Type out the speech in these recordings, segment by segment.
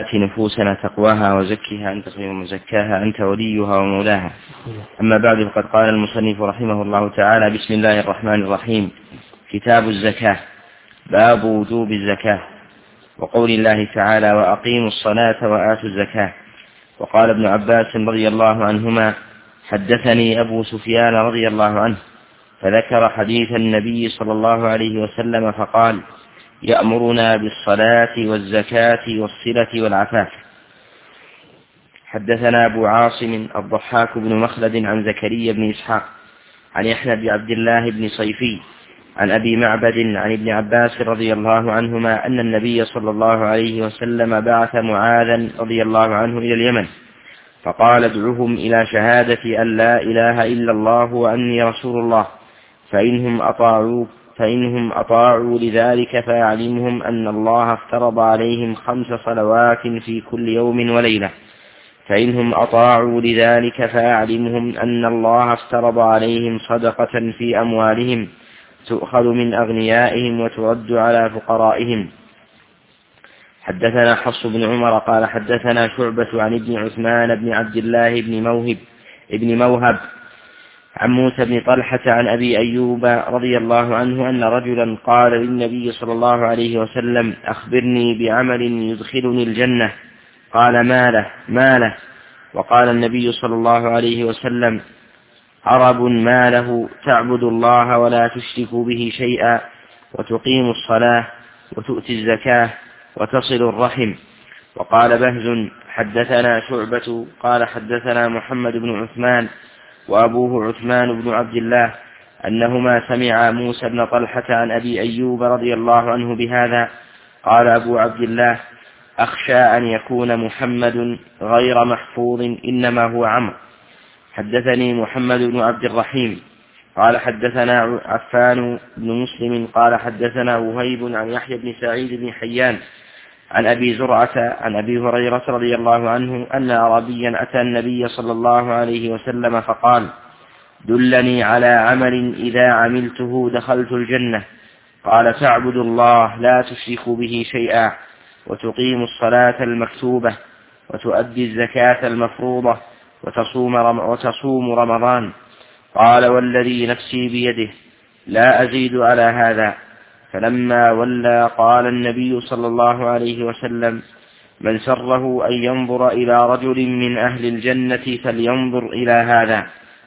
آت نفوسنا تقواها وزكها أنت خير من زكاها أنت وليها ومولاها. أما بعد، فقد قال المصنف رحمه الله تعالى: بسم الله الرحمن الرحيم. كتاب الزكاة. باب وجوب الزكاة، وقول الله تعالى: وأقيموا الصلاة وآتوا الزكاة. وقال ابن عباس رضي الله عنهما: حدثني أبو سفيان رضي الله عنه فذكر حديث النبي صلى الله عليه وسلم فقال: يأمرنا بالصلاة والزكاة والصلة والعفاف. حدثنا أبو عاصم الضحاك بن مخلد عن زكريا بن إسحاق عن يحيى بن عبد الله بن صيفي عن أبي معبد عن ابن عباس رضي الله عنهما أن النبي صلى الله عليه وسلم بعث معاذا رضي الله عنه إلى اليمن فقال: ادعهم إلى شهادة أن لا إله إلا الله وأني رسول الله، فإنهم أطاعوا لذلك فأعلمهم أن الله افترض عليهم 5 صلوات في كل يوم وليلة. فإنهم أطاعوا لذلك فأعلمهم أن الله افترض عليهم صدقة في أموالهم تؤخذ من أغنيائهم وترد على فقرائهم. حدثنا حفص بن عمر قال حدثنا شعبة عن ابن عثمان بن عبد الله بن موهب عن موسى بن طلحة عن أبي أيوب رضي الله عنه أن رجلا قال للنبي صلى الله عليه وسلم: أخبرني بعمل يدخلني الجنة. قال: ما له؟ وقال النبي صلى الله عليه وسلم: عرب ما له تعبد الله ولا تشرك به شيئا وتقيم الصلاة وتؤتي الزكاة وتصل الرحم. وقال بهز: حدثنا شعبة قال حدثنا محمد بن عثمان وأبوه عثمان بن عبد الله أنهما سمعا موسى بن طلحة عن أبي أيوب رضي الله عنه بهذا. قال أبو عبد الله: أخشى أن يكون محمد غير محفوظ، إنما هو عمرو. حدثني محمد بن عبد الرحيم قال حدثنا عفان بن مسلم قال حدثنا وهيب عن يحيى بن سعيد بن حيان عن أبي زرعة عن أبي هريرة رضي الله عنه أن أعرابيا أتى النبي صلى الله عليه وسلم فقال: دلني على عمل إذا عملته دخلت الجنة. قال: تعبد الله لا تشرك به شيئا وتقيم الصلاة المكتوبة وتؤدي الزكاة المفروضة وتصوم رمضان. قال: والذي نفسي بيده لا أزيد على هذا. فلما ولى قال النبي صلى الله عليه وسلم: من سره أن ينظر إلى رجل من أهل الجنة فلينظر إلى هذا.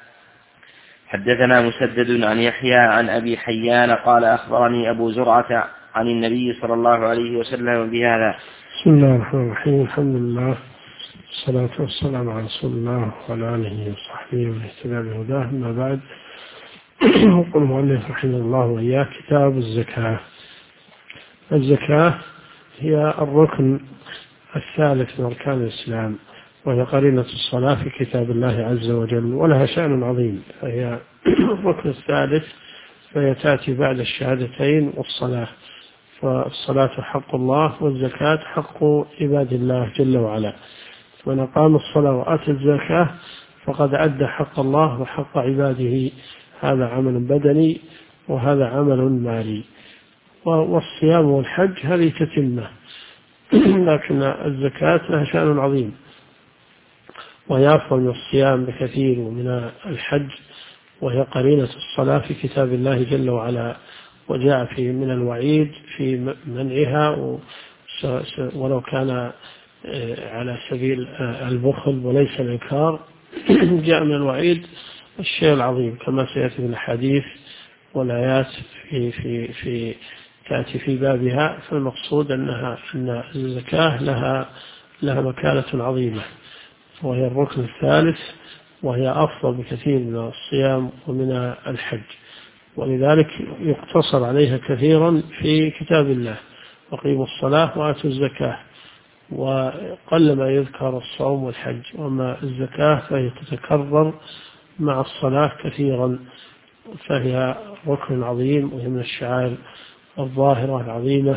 حدثنا مسدد عن يحيى عن أبي حيان قال أخبرني أبو زرعة عن النبي صلى الله عليه وسلم بهذا. بسم الله الرحمن الرحيم. الحمد لله والصلاة والسلام على رسول الله وعلى آله وصحبه ومن اهتدى بهداه. أما بعد، يقول المؤلف رحمه الله وإياه: كتاب الزكاة. الزكاة هي الركن الثالث من أركان الإسلام، وهي قرينة الصلاة في كتاب الله عز وجل، ولها شأن عظيم، فهي الركن الثالث، فهي تأتي بعد الشهادتين والصلاة. فالصلاة حق الله والزكاة حق عباد الله جل وعلا. من أقام الصلاة وآتى الزكاة فقد أدى حق الله وحق عباده. هذا عمل بدني وهذا عمل مالي. والصيام والحج هذه تتمة، لكن الزكاة لها شأن عظيم، وهي أفضل من الصيام بكثير ومن الحج، وهي قرينة الصلاة في كتاب الله جل وعلا، وجاء في من الوعيد في منعها، ولو كان على سبيل البخل وليس الإنكار. جاء من الوعيد الشيء العظيم كما سيأتي من الحديث والآيات في تأتي في بابها. فالمقصود أن الزكاة لها مكانة عظيمة، وهي الركن الثالث، وهي أفضل بكثير من الصيام ومن الحج، ولذلك يقتصر عليها كثيرا في كتاب الله: وقيموا الصلاة وآتوا الزكاة. وقل ما يذكر الصوم والحج، وما الزكاة فهي تتكرر مع الصلاة كثيرا، فهي ركن عظيم وهي من الشعائر الظاهرة العظيمة.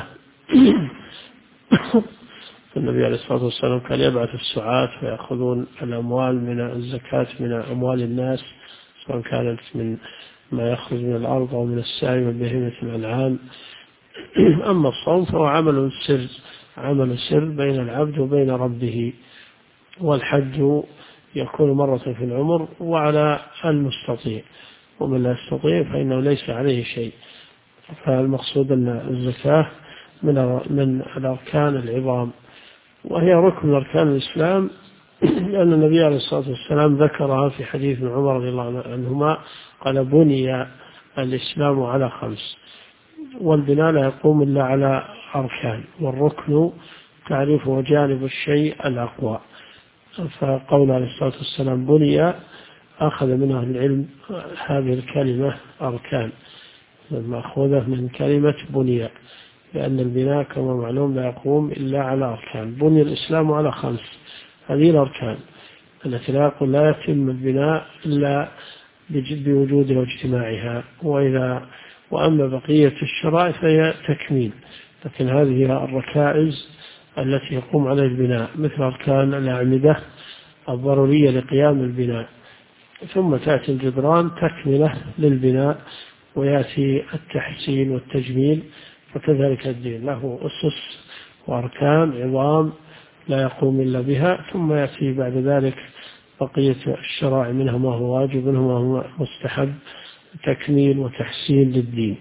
النبي عليه الصلاة والسلام كان يبعث السعاة فيأخذون الأموال من الزكاة من أموال الناس، سواء كانت من ما يخرج من الأرض أو من السائم والبهيمة الأنعام. أما الصوم فهو عمل سر عمل سر بين العبد وبين ربه. والحج يكون مرة في العمر وعلى المستطيع، ومن لا يستطيع فإنه ليس عليه شيء. فالمقصود أن الزكاة من الأركان العظام، وهي ركن من أركان الإسلام، لأن النبي عليه الصلاة والسلام ذكرها في حديث ابن عمر رضي الله عنهما قال: بني الإسلام على 5، والبناء لا يقوم إلا على أركان، والركن تعريفه جانب الشيء الأقوى. فقول عليه الصلاة والسلام بني أخذ من أهل العلم هذه الكلمة أركان، مأخوذة من كلمة بني، لأن البناء كما معلوم لا يقوم إلا على أركان. بني الإسلام على 5، هذه الأركان التي لا يتم البناء إلا بوجودها واجتماعها، وأما بقية الشرائع فهي تكميل. لكن هذه هي الركائز التي يقوم عليها البناء، مثل أركان الأعمدة الضرورية لقيام البناء، ثم تأتي الجدران تكملة للبناء، ويأتي التحسين والتجميل. وكذلك الدين له أسس وأركان عظام لا يقوم إلا بها، ثم يأتي بعد ذلك بقية الشرائع، منها ما هو واجب منها ما هو مستحب، تكميل وتحسين للدين.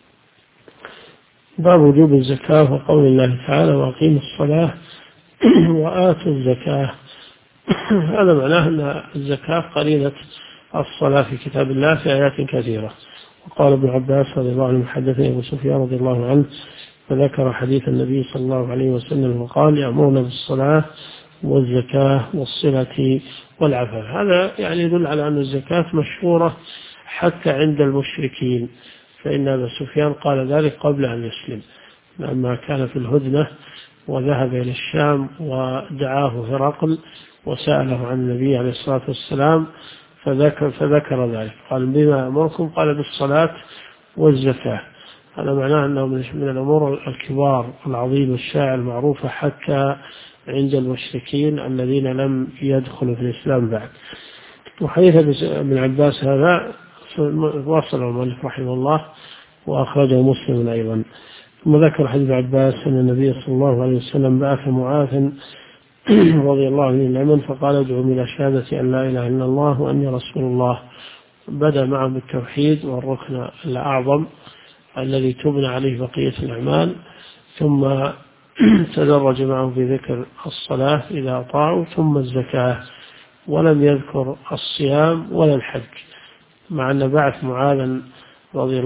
باب وجوب الزكاة وقول الله تعالى: وأقيموا الصلاة وآتوا الزكاة. هذا معناه أن الزكاة قرينة الصلاة في كتاب الله في آيات كثيرة. وقال ابن عباس رضي الله عنه: حدثني أبو سفيان رضي الله عنه فذكر حديث النبي صلى الله عليه وسلم وقال: يأمرون بالصلاة والزكاة والصلة والعفاف. هذا يعني يدل على أن الزكاة مشهورة حتى عند المشركين، فإن أبا سفيان قال ذلك قبل أن يسلم، لما كان في الهدنة وذهب إلى الشام ودعاه هرقل وسأله عن النبي عليه الصلاة والسلام، فذكر ذلك. قال: بما أمركم؟ قال: بالصلاة والزكاة. هذا معناه أنه من الأمور الكبار العظيمة الشائعة المعروفة حتى عند المشركين الذين لم يدخلوا في الإسلام بعد. وحديث ابن عباس هذا واصل المؤلف رحمه الله وأخرجه مسلم أيضا. ثم ذكر حديث عباس أن النبي صلى الله عليه وسلم بعث معاذ رضي الله عنه اليمن فقال: ادعوا إلى شهادة أن لا إله إلا الله وأني رسول الله. بدأ معه بالتوحيد والركن الأعظم الذي تبنى عليه بقية الأعمال، ثم تدرج معه في ذكر الصلاة إذا أطاعوا، ثم الزكاة، ولم يذكر الصيام ولا الحج، مع أن بعث معاذ رضي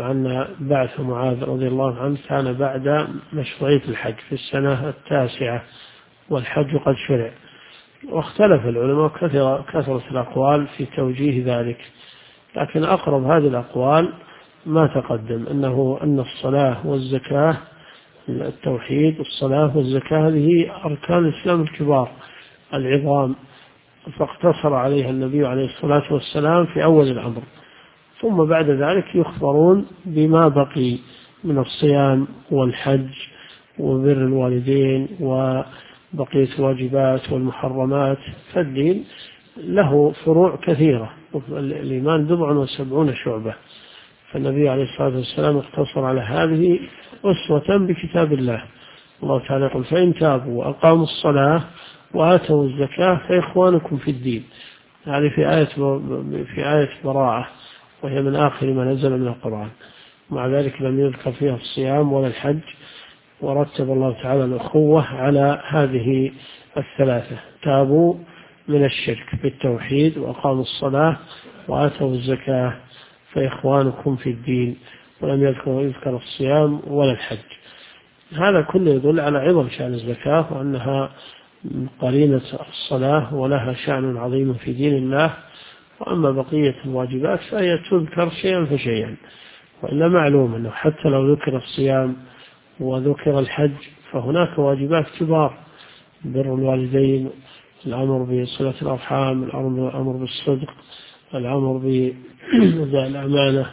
الله عنه كان بعد مشروعية الحج في السنة 9، والحج قد شرع. واختلف العلماء كثرة الأقوال في توجيه ذلك، لكن أقرب هذه الأقوال ما تقدم، أن الصلاة والزكاة، التوحيد الصلاة والزكاة هذه أركان الإسلام الكبار العظام، فاقتصر عليها النبي عليه الصلاة والسلام في أول الأمر، ثم بعد ذلك يخبرون بما بقي من الصيام والحج وبر الوالدين وبقية الواجبات والمحرمات. فالدين له فروع كثيرة، الإيمان 77 شعبة، فالنبي عليه الصلاة والسلام اقتصر على هذه أسوة بكتاب الله. الله تعالى يقول: فإن تابوا وأقاموا الصلاة وآتوا الزكاة فإخوانكم في الدين. هذه في آية براءة، وهي من آخر ما نزل من القرآن. مع ذلك لم يذكر فيها الصيام ولا الحج، ورتب الله تعالى الأخوة على هذه الثلاثة: تابوا من الشرك بالتوحيد وأقاموا الصلاة وآتوا الزكاة فإخوانكم في الدين، ولم يذكر الصيام ولا الحج. هذا كله يدل على عظم شأن الزكاة، وأنها قرينة الصلاة ولها شأن عظيم في دين الله. وأما بقية الواجبات فهي تذكر شيئا فشيئا، وإلا معلوم أنه حتى لو ذكر الصيام وذكر الحج فهناك واجبات كبار: بر الوالدين، الأمر بصلة الأرحام، الأمر بالصدق، الأمر بأداء الأمانة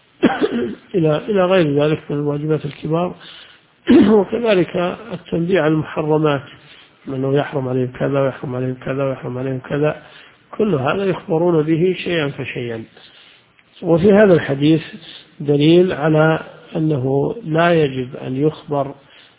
إلى غير ذلك من الواجبات الكبار. وكذلك التنبيه على المحرمات، أنه يحرم عليهم كذا ويحرم عليهم كذا ويحرم عليهم كذا، كل هذا يخبرون به شيئا فشيئا. وفي هذا الحديث دليل على أنه لا يجب أن يخبر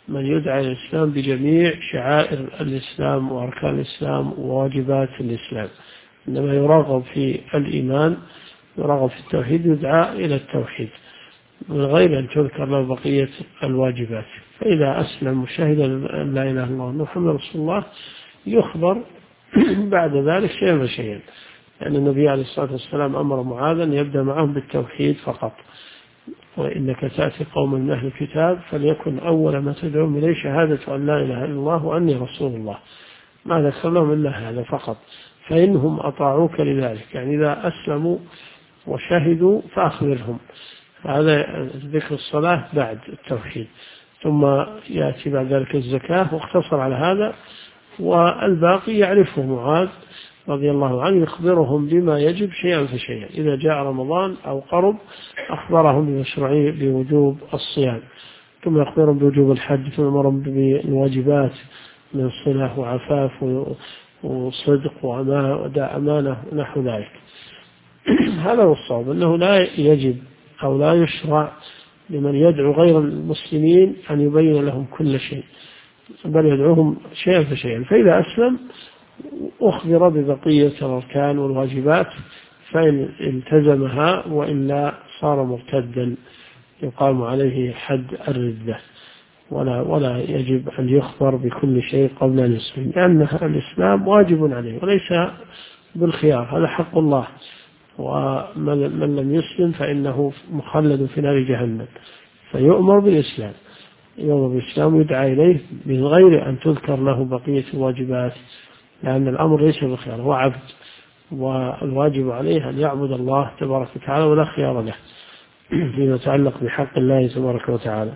من يدعى إلى الإسلام بجميع شعائر الإسلام وأركان الإسلام وواجبات الإسلام، إنما يراغب في الإيمان، يراغب في التوحيد، يدعى إلى التوحيد من غير أن تذكر له بقية الواجبات. فإذا أسلم وشهد أن لا إله إلا الله محمد رسول الله يخبر بعد ذلك شيئا فشيئا، لأن النبي عليه الصلاة والسلام أمر معاذا يبدأ معهم بالتوحيد فقط، وإنك تأتي قوم من أهل الكتاب فليكن أول ما تدعوهم إليه شهادة أن لا إله إلا الله وأني رسول الله، ما ذكر لهم إلا هذا فقط. فإنهم أطاعوك لذلك، يعني إذا أسلموا وشهدوا فأخبرهم. هذا ذكر الصلاة بعد التوحيد، ثم يأتي بعد ذلك الزكاة، واقتصر على هذا، والباقي يعرفه معاذ رضي الله عنه، يخبرهم بما يجب شيئا فشيئا. إذا جاء رمضان أو قرب أخبرهم بمشروعية بوجوب الصيام، ثم يخبرهم بوجوب الحج، ثم يأمرهم بالواجبات من صلة وعفاف وصدق وأداء أمانة ونحو ذلك. هذا هو الصواب، أنه لا يجب أو لا يشرع لمن يدعو غير المسلمين أن يبين لهم كل شيء، بل يدعوهم شيئا فشيئا. فإذا أسلم أخبر ببقية الأركان والواجبات فإن التزمها، وإلا صار مرتدا يقام عليه حد الردة، ولا يجب أن يخبر بكل شيء قبل أن يسلم، لأن الإسلام واجب عليه وليس بالخيار، هذا حق الله. ومن لم يسلم فإنه مخلد في نار جهنم، فيؤمر بالإسلام، يؤمر بالإسلام ويدعى إليه من غير أن تذكر له بقية الواجبات، لأن الأمر ليس بالخيار، هو عبد، والواجب عليه أن يعبد الله تبارك وتعالى ولا خيار له فيما يتعلق بحق الله تبارك وتعالى.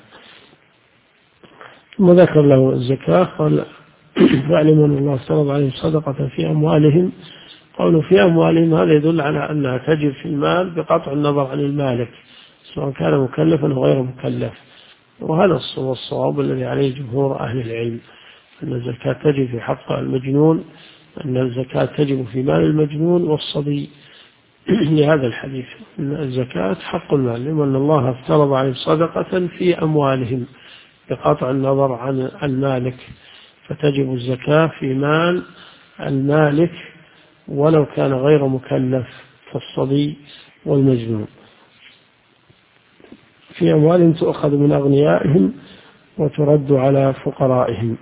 ثم ذكر له الزكاة، قال فاعلموا أن الله افترض عليهم صدقة في أموالهم. قالوا في أموالهم هذا يدل على أنها تجب في المال بقطع النظر عن المالك سواء كان مكلفا أو غير مكلف، وهذا الصواب الذي عليه جمهور أهل العلم، أن الزكاة تجب في حق المجنون، أن الزكاة تجب في مال المجنون والصبي لهذا الحديث، أن الزكاة حق المال، لأن الله افترض عليهم صدقة في أموالهم بقطع النظر عن المالك، فتجب الزكاة في مال المالك ولو كان غير مكلف كالصبي والمجنون. في أموالهم تؤخذ من أغنيائهم وترد على فقرائهم.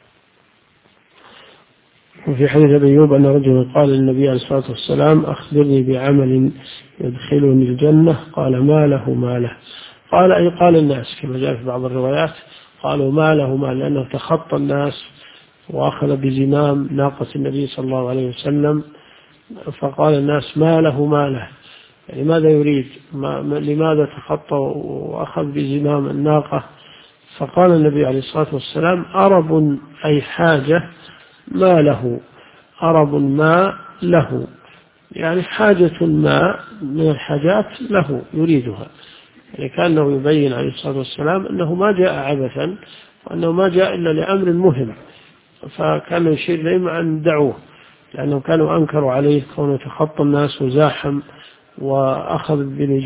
وفي حديث أبي أيوب أن رجلا قال للنبي عليه الصلاة والسلام أخبرني بعمل يدخلني الجنة، قال ما له ما له، قال أي قال الناس، كما جاء في بعض الروايات قالوا ما له ما، لأنه تخطى الناس وأخذ بزمام ناقة النبي صلى الله عليه وسلم، فقال الناس ما له ما له، يعني ماذا يريد، لماذا تخطى وأخذ بزمام الناقة؟ فقال النبي عليه الصلاة والسلام أرب أي حاجة ما له، أرب ما له، يعني حاجة ما من الحاجات له يريدها، يعني كأنه يبين عليه الصلاة والسلام أنه ما جاء عبثا، وأنه ما جاء إلا لأمر مهم، فكان يشير إليهم أن دعوه، لأنهم كانوا أنكروا عليه كونه تخطى الناس وزاحم وأخذ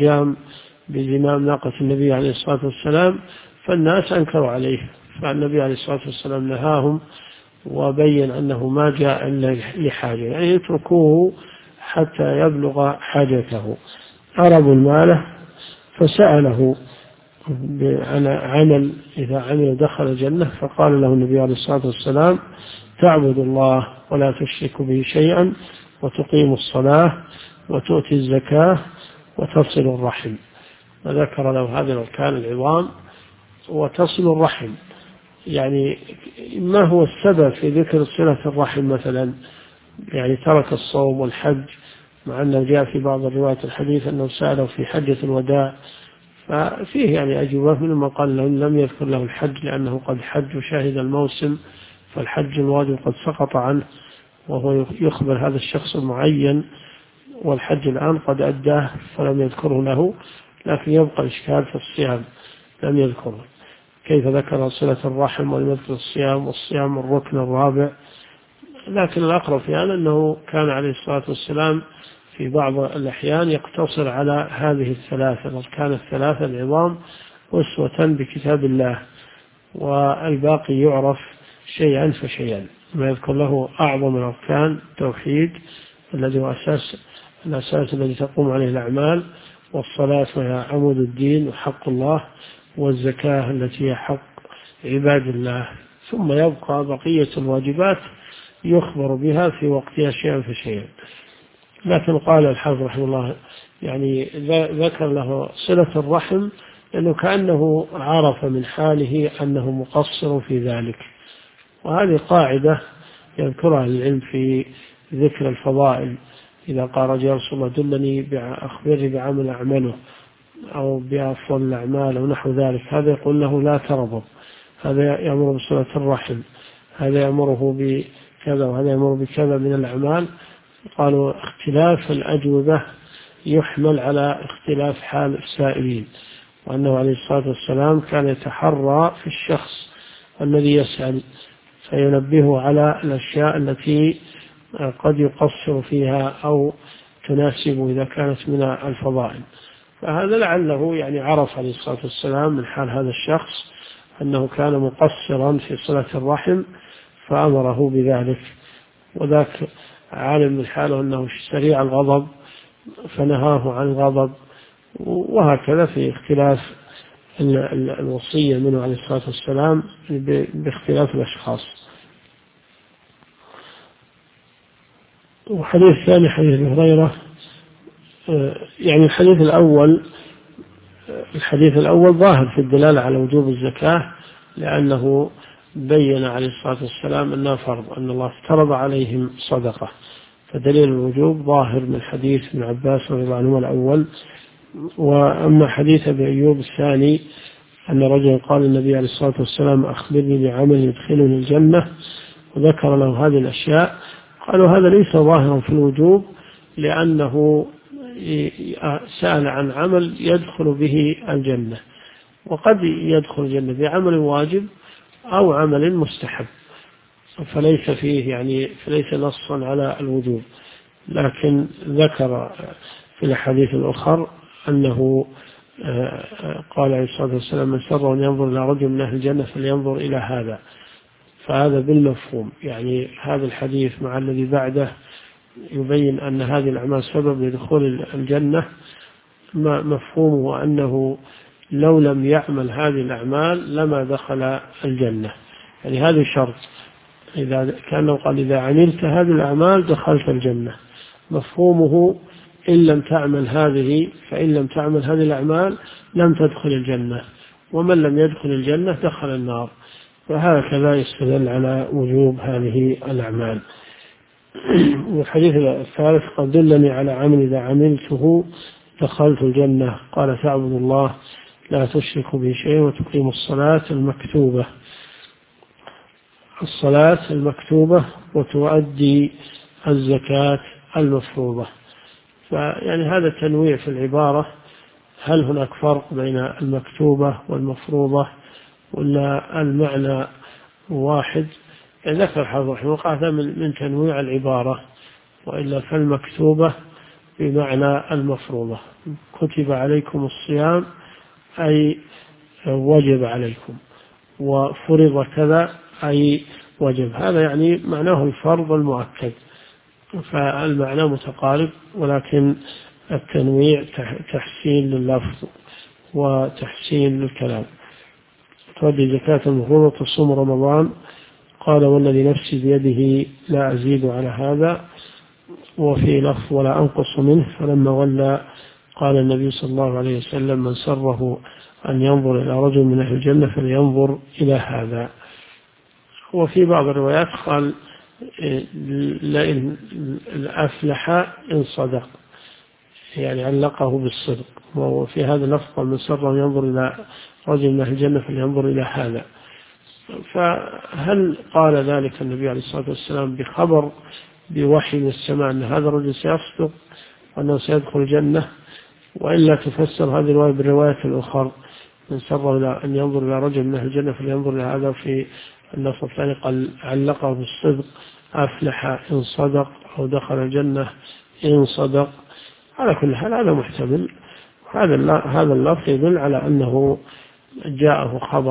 بزمام ناقة النبي عليه الصلاة والسلام، فالناس أنكروا عليه، فالنبي عليه الصلاة والسلام نهاهم وبين أنه ما جاء إلا لحاجة، يعني يتركوه حتى يبلغ حاجته. أرب المال فسأله عن عمل إذا عمل دخل الجنة، فقال له النبي عليه الصلاة والسلام تعبد الله ولا تشرك به شيئا وتقيم الصلاة وتؤتي الزكاة وتصل الرحم، وذكر له هذه الأركان العظام. وتصل الرحم يعني ما هو السبب في ذكر صلة الرحم مثلا، يعني ترك الصوم والحج، مع أنه جاء في بعض الروايات الحديث أنه سأله في حجة الوداع، ففيه يعني أجوبة، منهم قال لم يذكر له الحج لأنه قد حج وشاهد الموسم، فالحج الواجب قد سقط عنه، وهو يخبر هذا الشخص المعين، والحج الآن قد أداه فلم يذكره له، لكن يبقى إشكال في الصيام لم يذكره، كيف ذكر صلة الرحم ولم يذكر الصيام، والصيام الركن الرابع. لكن الأقرب في هذا أنه كان عليه الصلاة والسلام في بعض الأحيان يقتصر على هذه الثلاثة الأركان الثلاثة العظام أسوة بكتاب الله، والباقي يعرف شيئا فشيئا. ما يذكر له أعظم الأركان التوحيد الذي هو الأساس الذي تقوم عليه الأعمال، والصلاة وهي عمود الدين وحق الله، والزكاة التي هي حق عباد الله، ثم يبقى بقية الواجبات يخبر بها في وقتها شيئا فشيئا. لكن قال الحافظ رحمه الله يعني ذكر له صلة الرحم لأنه كأنه عرف من حاله أنه مقصر في ذلك. وهذه قاعدة يذكرها العلم في ذكر الفضائل، إذا قال رجل يا رسول الله دلني أخبرني بعمل أعمله أو بأفضل الأعمال أو نحو ذلك، هذا يقول له لا تربط، هذا يأمر بصلة الرحم، هذا يأمره بكذا وهذا يأمر بكذا من الأعمال. قالوا اختلاف الأجوبة يحمل على اختلاف حال السائلين، وأنه عليه الصلاة والسلام كان يتحرى في الشخص الذي يسأل فينبهه على الأشياء التي قد يقصر فيها أو تناسبه إذا كانت من الفضائل. فهذا لعله يعني عرف عليه الصلاة والسلام من حال هذا الشخص أنه كان مقصرا في صلة الرحم فأمره بذلك، وذاك عالم من حاله أنه سريع الغضب فنهاه عن الغضب، وهكذا في اختلاف الوصية منه عليه الصلاة والسلام باختلاف الأشخاص. وحديث ثاني حديث ابي هريرة، يعني الحديث الأول ظاهر في الدلالة على وجوب الزكاة، لأنه بين عليه الصلاة والسلام أنها فرض، أن الله افترض عليهم صدقة، فدليل الوجوب ظاهر من حديث ابن عباس رضي الله عنهما الأول. وأما حديث أبي أيوب الثاني أن رجلا قال النبي عليه الصلاة والسلام أخبرني بعمل يدخلني الجنة وذكر له هذه الأشياء، قالوا هذا ليس ظاهرا في الوجوب، لأنه سأل عن عمل يدخل به الجنة، وقد يدخل الجنة بعمل واجب أو عمل مستحب، فليس فليس نصا على الوجوب. لكن ذكر في الحديث الآخر أنه قال عليه الصلاة والسلام من سر أن ينظر إلى رجل من أهل الجنة فلينظر إلى هذا، فهذا بالمفهوم، يعني هذا الحديث مع الذي بعده يبين أن هذه الأعمال سبب لدخول الجنة، مفهومه أنه لو لم يعمل هذه الأعمال لما دخل الجنة، يعني هذا شرط، إذا كان قال إذا عملت هذه الأعمال دخلت الجنة، مفهومه إن لم تعمل هذه فإن لم تعمل هذه الأعمال لم تدخل الجنة، ومن لم يدخل الجنة دخل النار، فهكذا يستدل على وجوب هذه الأعمال. والحديث الثالث قد دلني على عمل إذا عملته دخلت الجنة، قال تعبد الله لا تشرك به شيئا وتقيم الصلاة المكتوبة وتؤدي الزكاة المفروضة. فيعني هذا تنويع في العبارة، هل هناك فرق بين المكتوبة والمفروضة ولا المعنى واحد؟ يعني ذكر حافظ رحمه الله من تنويع العبارة، وإلا فالمكتوبة بمعنى المفروضة، كتب عليكم الصيام أي وجب عليكم، وفرض كذا أي وجب، هذا يعني معناه الفرض المؤكد، فالمعنى متقارب، ولكن التنويع تحسين لللفظ وتحسين للكلام. تؤدي زكاة المفروضة تصوم رمضان، قال والذي نفسي بيده لا أزيد على هذا، وفي لفظ ولا أنقص منه، فلما ولى قال النبي صلى الله عليه وسلم من سره أن ينظر إلى رجل من أهل الجنة فلينظر إلى هذا. وفي بعض الروايات قال لئن أفلح إن صدق، يعني علقه بالصدق، وفي هذا اللفظ من سره أن ينظر إلى رجل من أهل الجنة فلينظر إلى هذا. فهل قال ذلك النبي عليه الصلاة والسلام بخبر بوحي من السماء أن هذا الرجل سيصدق وأنه سيدخل الجنة، وإلا تفسر هذه الرواية بالرواية الأخرى من سر إلى أن ينظر إلى رجل من أهل الجنة فلينظر إلى هذا، في النص الثاني قال علقه بالصدق أفلح إن صدق أو دخل الجنة إن صدق. على كل حال هذا محتمل، هذا اللفظ يدل على أنه جاءه خبر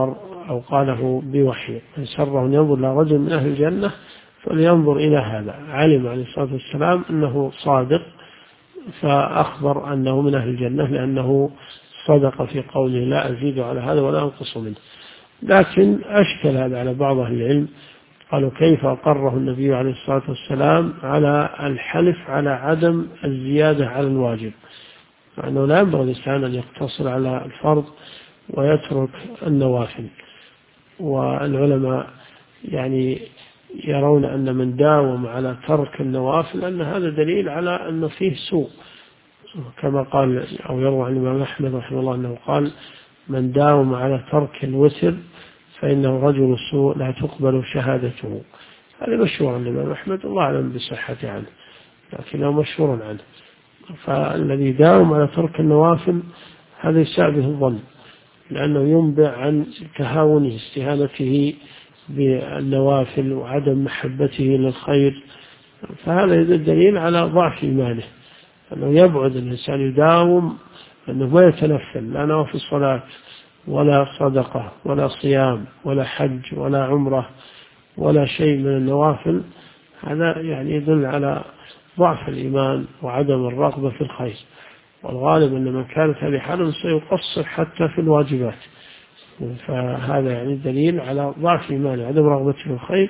أو قاله بوحي: من سره أن ينظر إلى رجل من أهل الجنة فلينظر إلى هذا. علم عليه الصلاة والسلام أنه صادق، فأخبر أنه من أهل الجنة لأنه صدق في قوله: لا أزيد على هذا ولا أنقص منه. لكن أشكل هذا على بعض أهل العلم، قالوا: كيف أقره النبي عليه الصلاة والسلام على الحلف على عدم الزيادة على الواجب، لأنه لا ينبغي الإنسان أن يقتصر على الفرض ويترك النوافل. والعلماء يعني يرون أن من داوم على ترك النوافل أن هذا دليل على أن فيه سوء، كما قال أو يروى عن الإمام أحمد رحمه الله أنه قال: من داوم على ترك الوتر فإنه رجل سوء لا تقبل شهادته. هذا مشهور عن الإمام أحمد، الله أعلم بصحة عنه، لكنه مشهور عنه. فالذي داوم على ترك النوافل هذا يساء به الظن، لأنه ينبع عن تهاونه استهانته بالنوافل وعدم محبته للخير. فهذا الدليل على ضعف إيمانه، أنه يبعد الإنسان يداوم أنه ما يتنفل لا نوافل صلاة ولا صدقة ولا صيام ولا حج ولا عمرة ولا شيء من النوافل. هذا يعني يدل على ضعف الإيمان وعدم الرغبة في الخير. والغالب أن من كانت هذه حاله سيقصر حتى في الواجبات، فهذا يعني دليل على ضعف إيمانه عدم رغبته في الخير،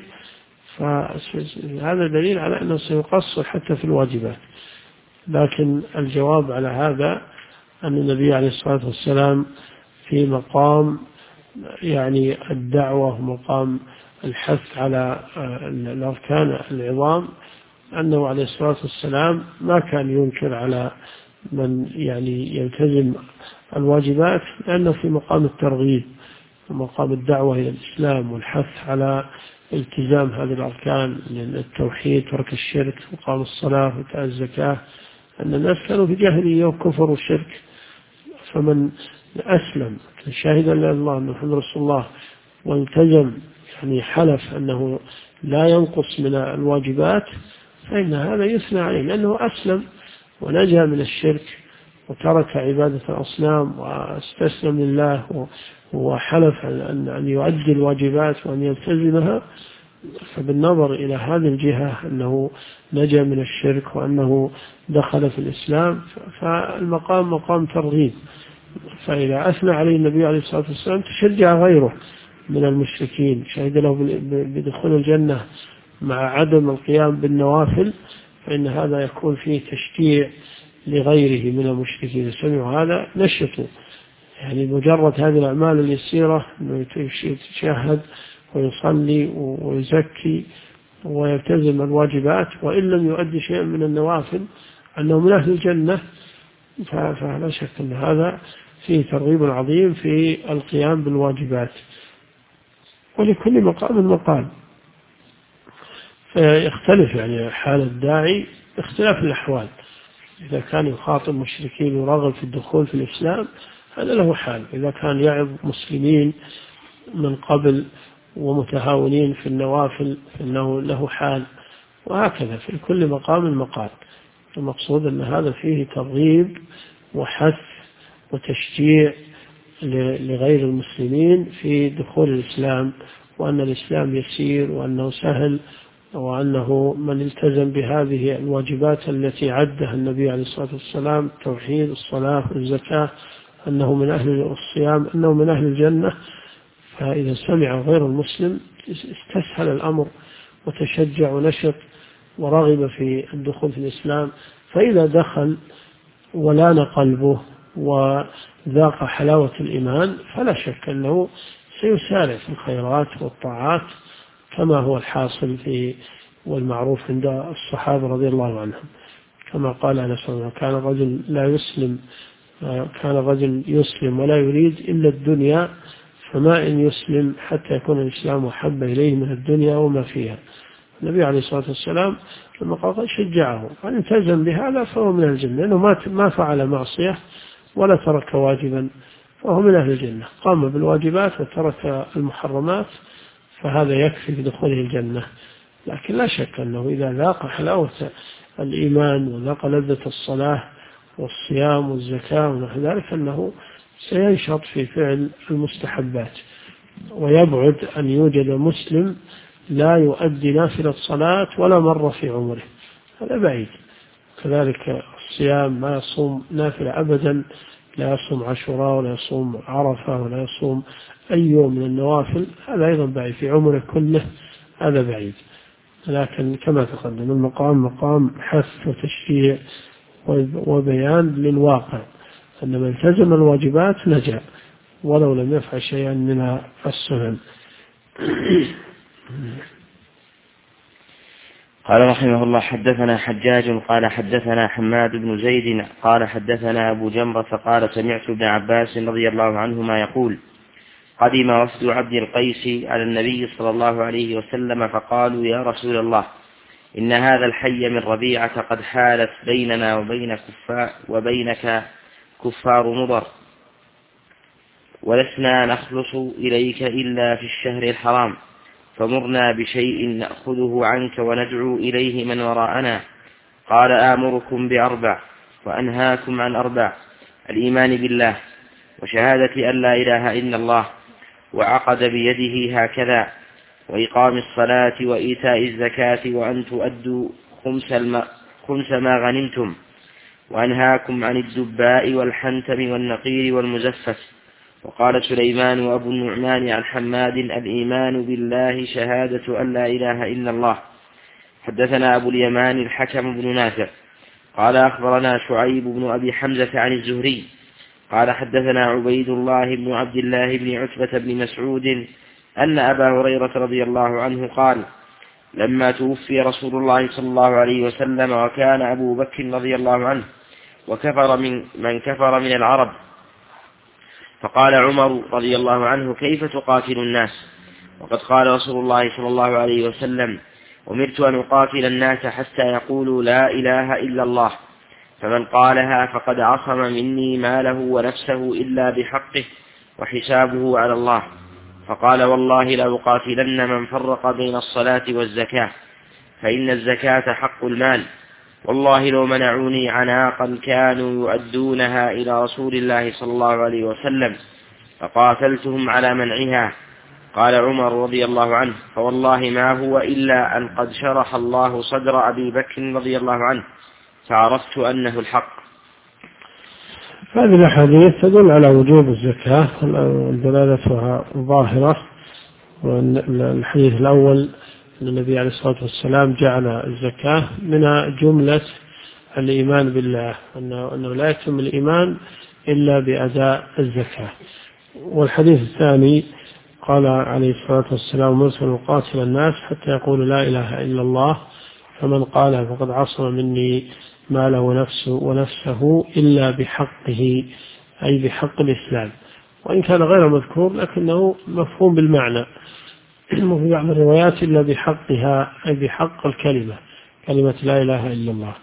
فهذا دليل على أنه سيقصر حتى في الواجبات. لكن الجواب على هذا أن النبي عليه الصلاة والسلام في مقام يعني الدعوة ومقام الحث على الأركان العظام، أنه عليه الصلاة والسلام ما كان ينكر على من يعني يلتزم الواجبات، لأنه في مقام الترغيب ومقام الدعوة إلى الإسلام والحث على التزام هذه الأركان، التوحيد، ترك الشرك، وقام الصلاة وإيتاء الزكاة. أن الناس كانوا في جاهلية وكفر والشرك، فمن أسلم شهد أن لا إله إلا الله أن محمد رسول الله والتزم يعني حلف أنه لا ينقص من الواجبات، فإن هذا يثنى عليه، لأنه أسلم ونجا من الشرك وترك عبادة الأصنام واستسلم لله وحلف أن يؤدي الواجبات وأن يلتزمها. فبالنظر إلى هذه الجهة أنه نجا من الشرك وأنه دخل في الإسلام، فالمقام مقام ترغيب. فإذا أثنى عليه النبي عليه الصلاة والسلام تشجع غيره من المشركين، شهد له بدخول الجنة مع عدم القيام بالنوافل، فإن هذا يكون فيه تشجيع لغيره من المشركين. سمعوا هذا نشطوا، يعني مجرد هذه الأعمال اليسيرة أنه يتشهد ويصلي ويزكي ويلتزم الواجبات وإن لم يؤدي شيئا من النوافل أنه من أهل الجنة، فلا شك أن هذا فيه ترغيب عظيم في القيام بالواجبات. ولكل مقام مقال، فيختلف يعني حال الداعي باختلاف الأحوال. إذا كان يخاطب مشركين ورغب في الدخول في الإسلام هذا له حال، إذا كان يعظ مسلمين من قبل ومتهاونين في النوافل فإنه له حال، وهكذا في كل مقام مقال. المقصود أن هذا فيه ترغيب وحث وتشجيع لغير المسلمين في دخول الإسلام، وأن الإسلام يسير وأنه سهل، وأنه من التزم بهذه الواجبات التي عدها النبي عليه الصلاة والسلام: التوحيد، الصلاة، الزكاة، أنه من أهل الصيام، أنه من أهل الجنة. فإذا سمع غير المسلم استسهل الأمر وتشجع ونشط ورغب في الدخول في الإسلام. فإذا دخل ولان قلبه وذاق حلاوة الإيمان فلا شك أنه سيسارع في الخيرات والطاعات، كما هو الحاصل في والمعروف عند الصحابة رضي الله عنهم، كما قال أنس: كان رجل يسلم ولا يريد إلا الدنيا، فما إن يسلم حتى يكون الإسلام أحب إليه من الدنيا وما فيها. النبي عليه الصلاة والسلام لما قال شجعه أن التزم بهذا فهو من الجنة، لأنه ما فعل معصية ولا ترك واجبا، فهو من أهل الجنة. قام بالواجبات وترك المحرمات، فهذا يكفي في دخوله الجنة. لكن لا شك أنه إذا ذاق حلاوة الإيمان وذاق لذة الصلاة والصيام والزكاة ونحو ذلك أنه سينشط في فعل المستحبات. ويبعد أن يوجد مسلم لا يؤدي نافلة صلاة ولا مرة في عمره، هذا بعيد. كذلك الصيام، ما يصوم نافلة أبدا، لا يصوم عاشوراء ولا يصوم عرفة ولا يصوم أي يوم من النوافل، هذا أيضا بعيد في عمره كله، هذا بعيد. لكن كما تقدم المقام مقام حث وتشريع وبيان للواقع، أن من التزم الواجبات نجا ولو لم يفعل شيئا من السنن. قال رحمه الله: حدثنا حجاج قال حدثنا حماد بن زيد قال حدثنا أبو جمرة قال سمعت ابن عباس رضي الله عنهما يقول: قدم وفد عبد القيس على النبي صلى الله عليه وسلم فقالوا: يا رسول الله، إن هذا الحي من ربيعة قد حالت بيننا وبينك كفار مضر، ولسنا نخلص إليك إلا في الشهر الحرام، فمرنا بشيء نأخذه عنك وندعو إليه من وراءنا. قال: آمركم ب4 وأنهاكم عن 4: الإيمان بالله، وشهادة أن لا إله إلا الله، وعقد بيده هكذا: وإقام الصلاة وإيتاء الزكاة وأن تؤدوا خمس ما غنمتم، وأنهاكم عن الدباء والحنتم والنقير والمزفت. وقال سليمان وأبو النعمان عن حماد: الإيمان بالله شهادة أن لا إله إلا الله. حدثنا أبو اليمان الحكم بن نافع قال أخبرنا شعيب بن أبي حمزة عن الزهري قال حدثنا عبيد الله بن عبد الله بن عتبة بن مسعود أن أبا هريرة رضي الله عنه قال: لما توفي رسول الله صلى الله عليه وسلم وكان أبو بكر رضي الله عنه وكفر من كفر من العرب، فقال عمر رضي الله عنه: كيف تقاتل الناس وقد قال رسول الله صلى الله عليه وسلم: أمرت أن أقاتل الناس حتى يقولوا لا إله إلا الله، فمن قالها فقد عصم مني ماله ونفسه إلا بحقه وحسابه على الله. فقال: والله لأقاتلن من فرق بين الصلاة والزكاة، فإن الزكاة حق المال، والله لو منعوني عناقا كانوا يؤدونها إلى رسول الله صلى الله عليه وسلم فقاتلتهم على منعها. قال عمر رضي الله عنه: فوالله ما هو إلا أن قد شرح الله صدر أبي بكر رضي الله عنه فعرفت أنه الحق. هذه الأحاديث تدل على وجوب الزكاة ودلالتها ظاهرة. والحديث الأول أن النبي عليه الصلاة والسلام جعل الزكاة من جملة الإيمان بالله، أنه لا يتم الإيمان إلا بأداء الزكاة. والحديث الثاني قال عليه الصلاة والسلام: أمرت أن أقاتل الناس حتى يقولوا لا إله إلا الله، فمن قالها فقد عصم مني ماله ونفسه إلا بحقه، أي بحق الإسلام، وإن كان غير مذكور لكنه مفهوم بالمعنى. وفي بعض الروايات إلا بحقها، أي بحق الكلمة، كلمة لا إله إلا الله،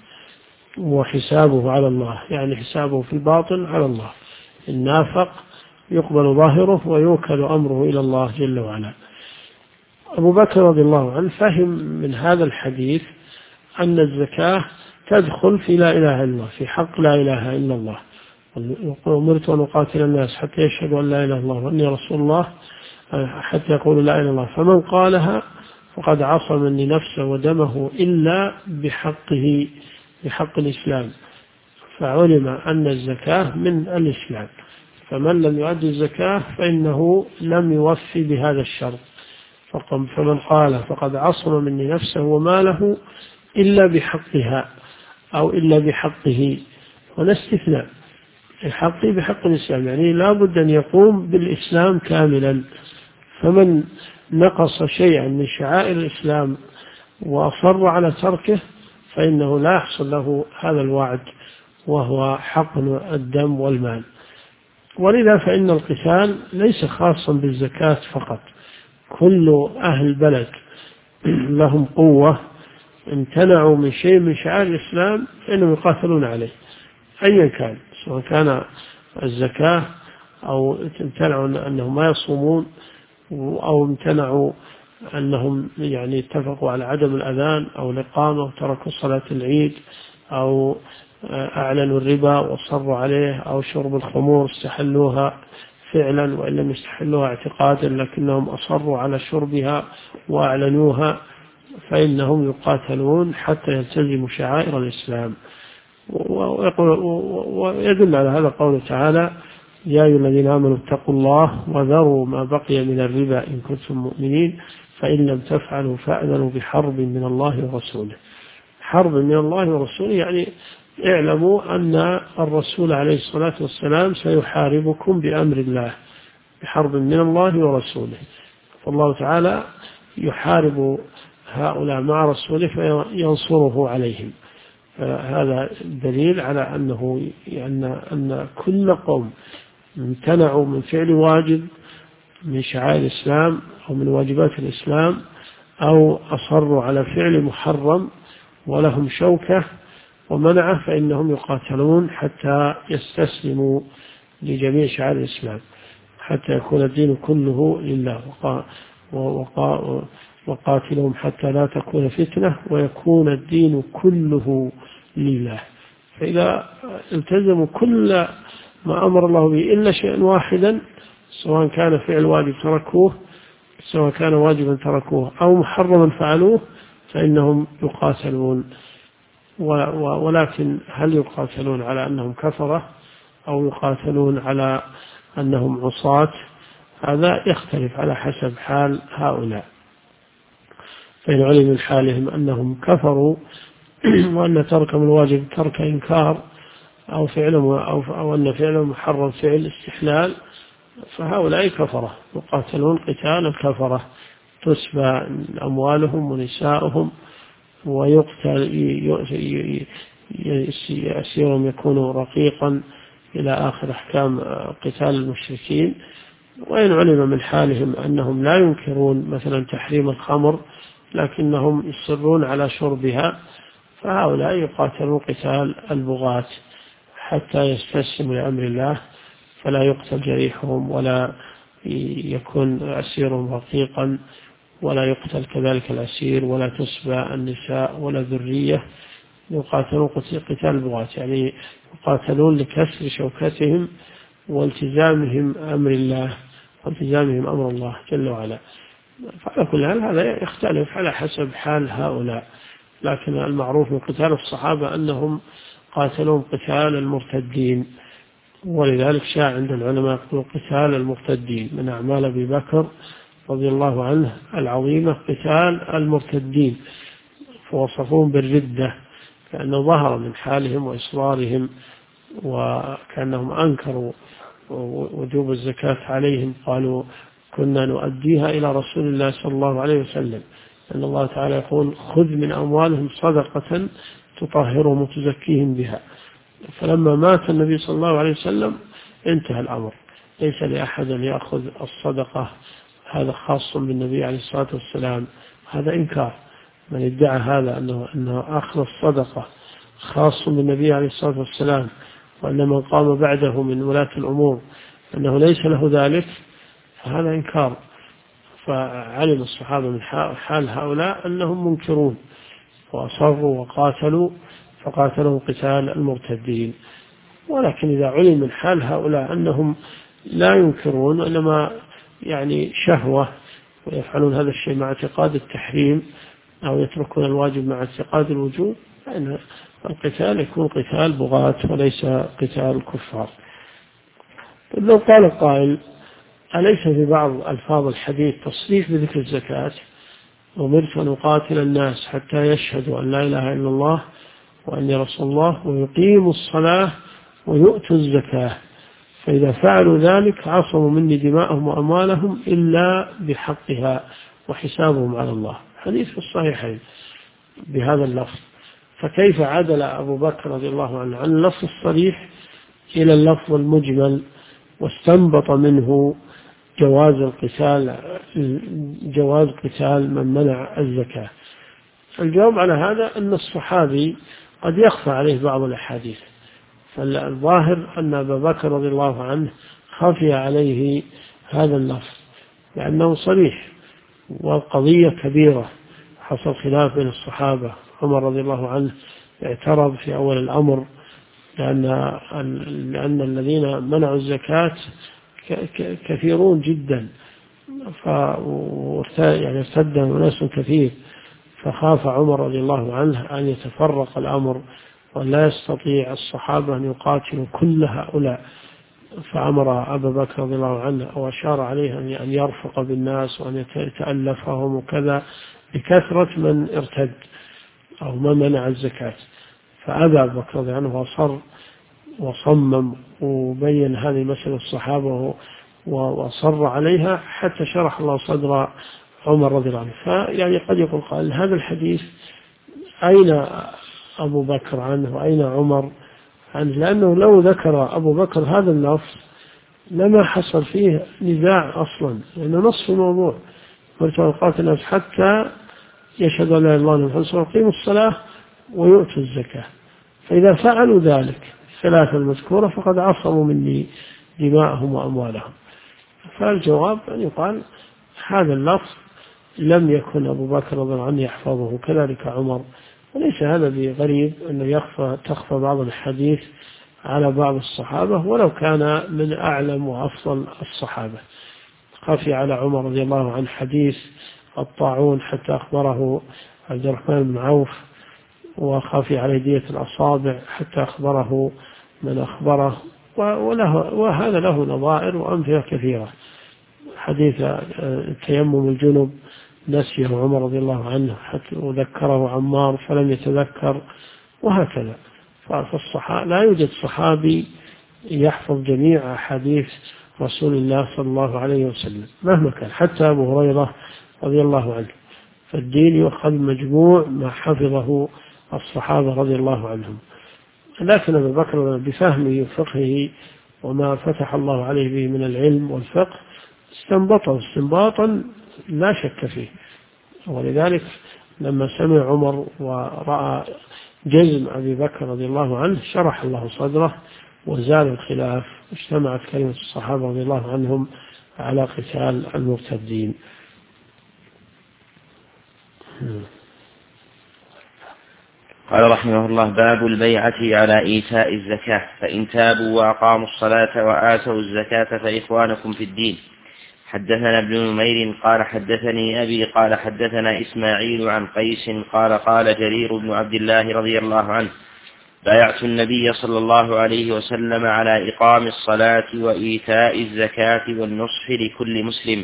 وحسابه على الله، يعني حسابه في الباطن على الله. النافق يقبل ظاهره ويوكل أمره إلى الله جل وعلا. أبو بكر رضي الله عنه فهم من هذا الحديث أن الزكاة تدخل في لا إله إلا الله، في حق لا إله إلا الله. أمرت أن أقاتل الناس حتى يشهدوا أن لا إله إلا الله وأني رسول الله حتى يقولوا لا إله إلا الله، فمن قالها فقد عصم مني نفسه ودمه إلا بحقه، بحق الإسلام. فعلم أن الزكاة من الإسلام، فمن لم يؤدي الزكاة فإنه لم يوفي بهذا الشرط. فمن قال فقد عصم مني نفسه وماله إلا بحقها أو إلا بحقه، ونستثناء الحق بحق الإسلام، يعني لا بد أن يقوم بالإسلام كاملا. فمن نقص شيئا من شعائر الإسلام وأصر على تركه فإنه لا يحصل له هذا الوعد، وهو حقن الدم والمال. ولذا فإن القتال ليس خاصا بالزكاة فقط، كل أهل البلد لهم قوة امتنعوا من شيء من شعائر الإسلام فإنهم يقاتلون عليه أيا كان، سواء كان الزكاة أو امتنعوا أنهم ما يصومون، أو امتنعوا أنهم يعني اتفقوا على عدم الأذان أو الإقامة وتركوا صلاة العيد، أو أعلنوا الربا وصروا عليه، أو شرب الخمور استحلوها. فعلا وإن لم يستحلوها اعتقادا لكنهم أصروا على شربها وأعلنوها، فإنهم يقاتلون حتى يلتزموا شعائر الإسلام. ويدل على هذا قوله تعالى: يا أيها الذين آمنوا اتقوا الله وذروا ما بقي من الربا إن كنتم مؤمنين فإن لم تفعلوا فأذنوا بحرب من الله ورسوله. حرب من الله ورسوله يعني اعلموا أن الرسول عليه الصلاة والسلام سيحاربكم بأمر الله، بحرب من الله ورسوله. فالله تعالى يحارب هؤلاء مع رسوله فينصره عليهم. هذا دليل على أن كل قوم امتنعوا من فعل واجب من شعائر الإسلام أو من واجبات الإسلام، أو أصروا على فعل محرم ولهم شوكة ومنعه، فإنهم يقاتلون حتى يستسلموا لجميع شعائر الإسلام، حتى يكون الدين كله لله. وقاتلهم حتى لا تكون فتنة ويكون الدين كله لله. فإذا التزموا كل ما أمر الله به إلا شيئا واحدا، سواء كان فعل واجب تركوه، سواء كان واجبا تركوه، أو محرما فعلوه، فإنهم يقاتلون. ولكن هل يقاتلون على أنهم كفرة أو يقاتلون على أنهم عصاة؟ هذا يختلف على حسب حال هؤلاء. فإن علم من حالهم أنهم كفروا وأن تركهم الواجب ترك إنكار أو أن فعلهم محرم فعل استحلال، فهؤلاء كفرة يقاتلون قتال الكفرة، تسبى أموالهم ونساؤهم ويقتل يسيرهم يكون رقيقا إلى آخر أحكام قتال المشركين. وإن علم من حالهم أنهم لا ينكرون مثلا تحريم الخمر لكنهم يصرون على شربها، فهؤلاء يقاتلون قتال البغاة حتى يستسلموا لأمر الله، فلا يقتل جريحهم ولا يكون أسيرهم رقيقا ولا يقتل كذلك الأسير ولا تسبى النساء ولا ذرية. يقاتلون قتال البغاة، يعني يقاتلون لكسر شوكتهم والتزامهم أمر الله والتزامهم أمر الله جل وعلا. فعلى كل حال هذا يختلف على حسب حال هؤلاء، لكن المعروف من قتال الصحابة أنهم قاتلون قتال المرتدين، ولذلك شاع عند العلماء قتال المرتدين من أعمال أبي بكر رضي الله عنه العظيمة قتال المرتدين، فوصفوهم بالردة كأنه ظهر من حالهم وإصرارهم، وكأنهم أنكروا وجوب الزكاة عليهم. قالوا كنا نؤديها إلى رسول الله صلى الله عليه وسلم، أن الله تعالى يقول خذ من أموالهم صدقة تطهرهم وتزكيهم بها. فلما مات النبي صلى الله عليه وسلم انتهى الأمر، ليس لأحد أن يأخذ الصدقة، هذا خاص بالنبي عليه الصلاة والسلام. هذا إنكار من ادعى هذا أنه أخذ الصدقة خاص بالنبي عليه الصلاة والسلام، وأن من قام بعده من ولاة الأمور أنه ليس له ذلك، فهذا إنكار. فعلم الصحابة من حال هؤلاء أنهم منكرون وأصروا وقاتلوا، فقاتلوا قتال المرتدين. ولكن إذا علم من حال هؤلاء أنهم لا ينكرون وإنما يعني شهوة ويفعلون هذا الشيء مع اعتقاد التحريم أو يتركون الواجب مع اعتقاد الوجوب، فإن القتال يكون قتال بغاة وليس قتال كفار. لو قال قائل أليس في بعض ألفاظ الحديث تصريح بذكر الزكاة؟ أمرت أن أقاتل الناس حتى يشهدوا أن لا إله إلا الله وأني رسول الله ويقيموا الصلاة ويؤتوا الزكاة، فإذا فعلوا ذلك عصموا مني دماءهم وأموالهم إلا بحقها وحسابهم على الله. حديث في الصحيحين بهذا اللفظ. فكيف عدل أبو بكر رضي الله عنه عن اللفظ الصريح إلى اللفظ المجمل واستنبط منه جواز قتال من منع الزكاة؟ الجواب على هذا أن الصحابي قد يخفى عليه بعض الأحاديث، فالظاهر أن أبا بكر رضي الله عنه خفي عليه هذا اللفظ لأنه صريح، والقضية كبيرة، حصل خلاف بين الصحابة. عمر رضي الله عنه اعترض في أول الأمر لأن الذين منعوا الزكاة كثيرون جدا، يعني ارتد أناس كثير، فخاف عمر رضي الله عنه أن يتفرق الأمر ولا يستطيع الصحابة أن يقاتلوا كل هؤلاء، فأمر أبا بكر رضي الله عنه أو أشار عليه أن يرفق بالناس وأن يتألفهم وكذا بكثرة من ارتد أو من منع الزكاة. فأبى أبو بكر رضي الله عنه وأصر وصمم وبين هذه المسألة الصحابة وأصر عليها حتى شرح الله صدر عمر رضي الله عنه. فيعني قد يقول قال هذا الحديث أين أبو بكر عنه وأين عمر عنه؟ لأنه لو ذكر أبو بكر هذا اللفظ لما حصل فيه نزاع أصلا، لأنه نصف الموضوع قاتل الناس حتى يشهد أن لا إله إلا الله ويقيموا الصلاة ويؤتوا الزكاة، فإذا فعلوا ذلك الثلاثة المذكورة فقد عصموا مني دماءهم وأموالهم. فالجواب أن يقال هذا اللفظ لم يكن أبو بكر رضي الله عنه يحفظه، كذلك عمر، وليس هذا بغريب أنه تخفى بعض الحديث على بعض الصحابة ولو كان من أعلم وأفضل الصحابة. خفي على عمر رضي الله عنه حديث الطاعون حتى أخبره عبد الرحمن بن عوف، وخفي عليه دية الأصابع حتى أخبره من أخبره، وهذا له نظائر وأمثلة كثيرة. حديث تيمم الجنب نسيه عمر رضي الله عنه حتى وذكره عمار فلم يتذكر، وهكذا. لا يوجد صحابي يحفظ جميع أحاديث رسول الله صلى الله عليه وسلم مهما كان، حتى أبو هريرة رضي الله عنه. فالدين يؤخذ مجموع ما حفظه الصحابة رضي الله عنهم. لكن أبو بكر بفهمه وفقهه وما فتح الله عليه به من العلم والفقه استنبطه استنباطا لا شك فيه، ولذلك لما سمع عمر ورأى جزم أبي بكر رضي الله عنه شرح الله صدره وزال الخلاف، اجتمعت كلمة الصحابة رضي الله عنهم على قتال المرتدين. قال رحمه الله: باب البيعة على إيتاء الزكاة، فإن تابوا وأقاموا الصلاة وآتوا الزكاة فإخوانكم في الدين. حدثنا ابن نمير قال حدثني أبي قال حدثنا إسماعيل عن قيس قال قال جرير بن عبد الله رضي الله عنه: بايعت النبي صلى الله عليه وسلم على إقام الصلاة وإيتاء الزكاة والنصح لكل مسلم.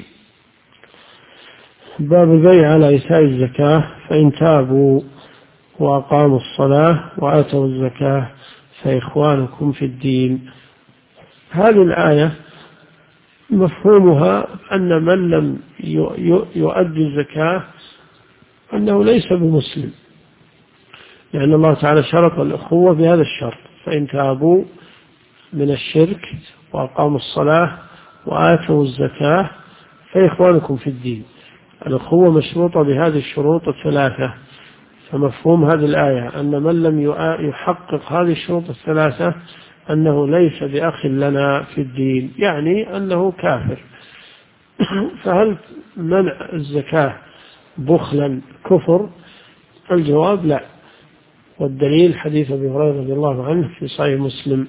باب البيع على إيتاء الزكاة، فإن تابوا وأقاموا الصلاة وآتوا الزكاة فإخوانكم في الدين. هذه الآية مفهومها أن من لم يؤدي الزكاة أنه ليس بمسلم، لأن الله تعالى شرط الأخوة بهذا الشرط: فإن تابوا من الشرك وأقاموا الصلاة وآتوا الزكاة فإخوانكم في الدين. الأخوة مشروطة بهذه الشروط الثلاثة، فمفهوم هذه الآية أن من لم يحقق هذه الشروط الثلاثة أنه ليس بأخ لنا في الدين، يعني أنه كافر. فهل منع الزكاة بخلا كفر؟ الجواب لا، والدليل حديث أبي هريرة رضي الله عنه في صحيح مسلم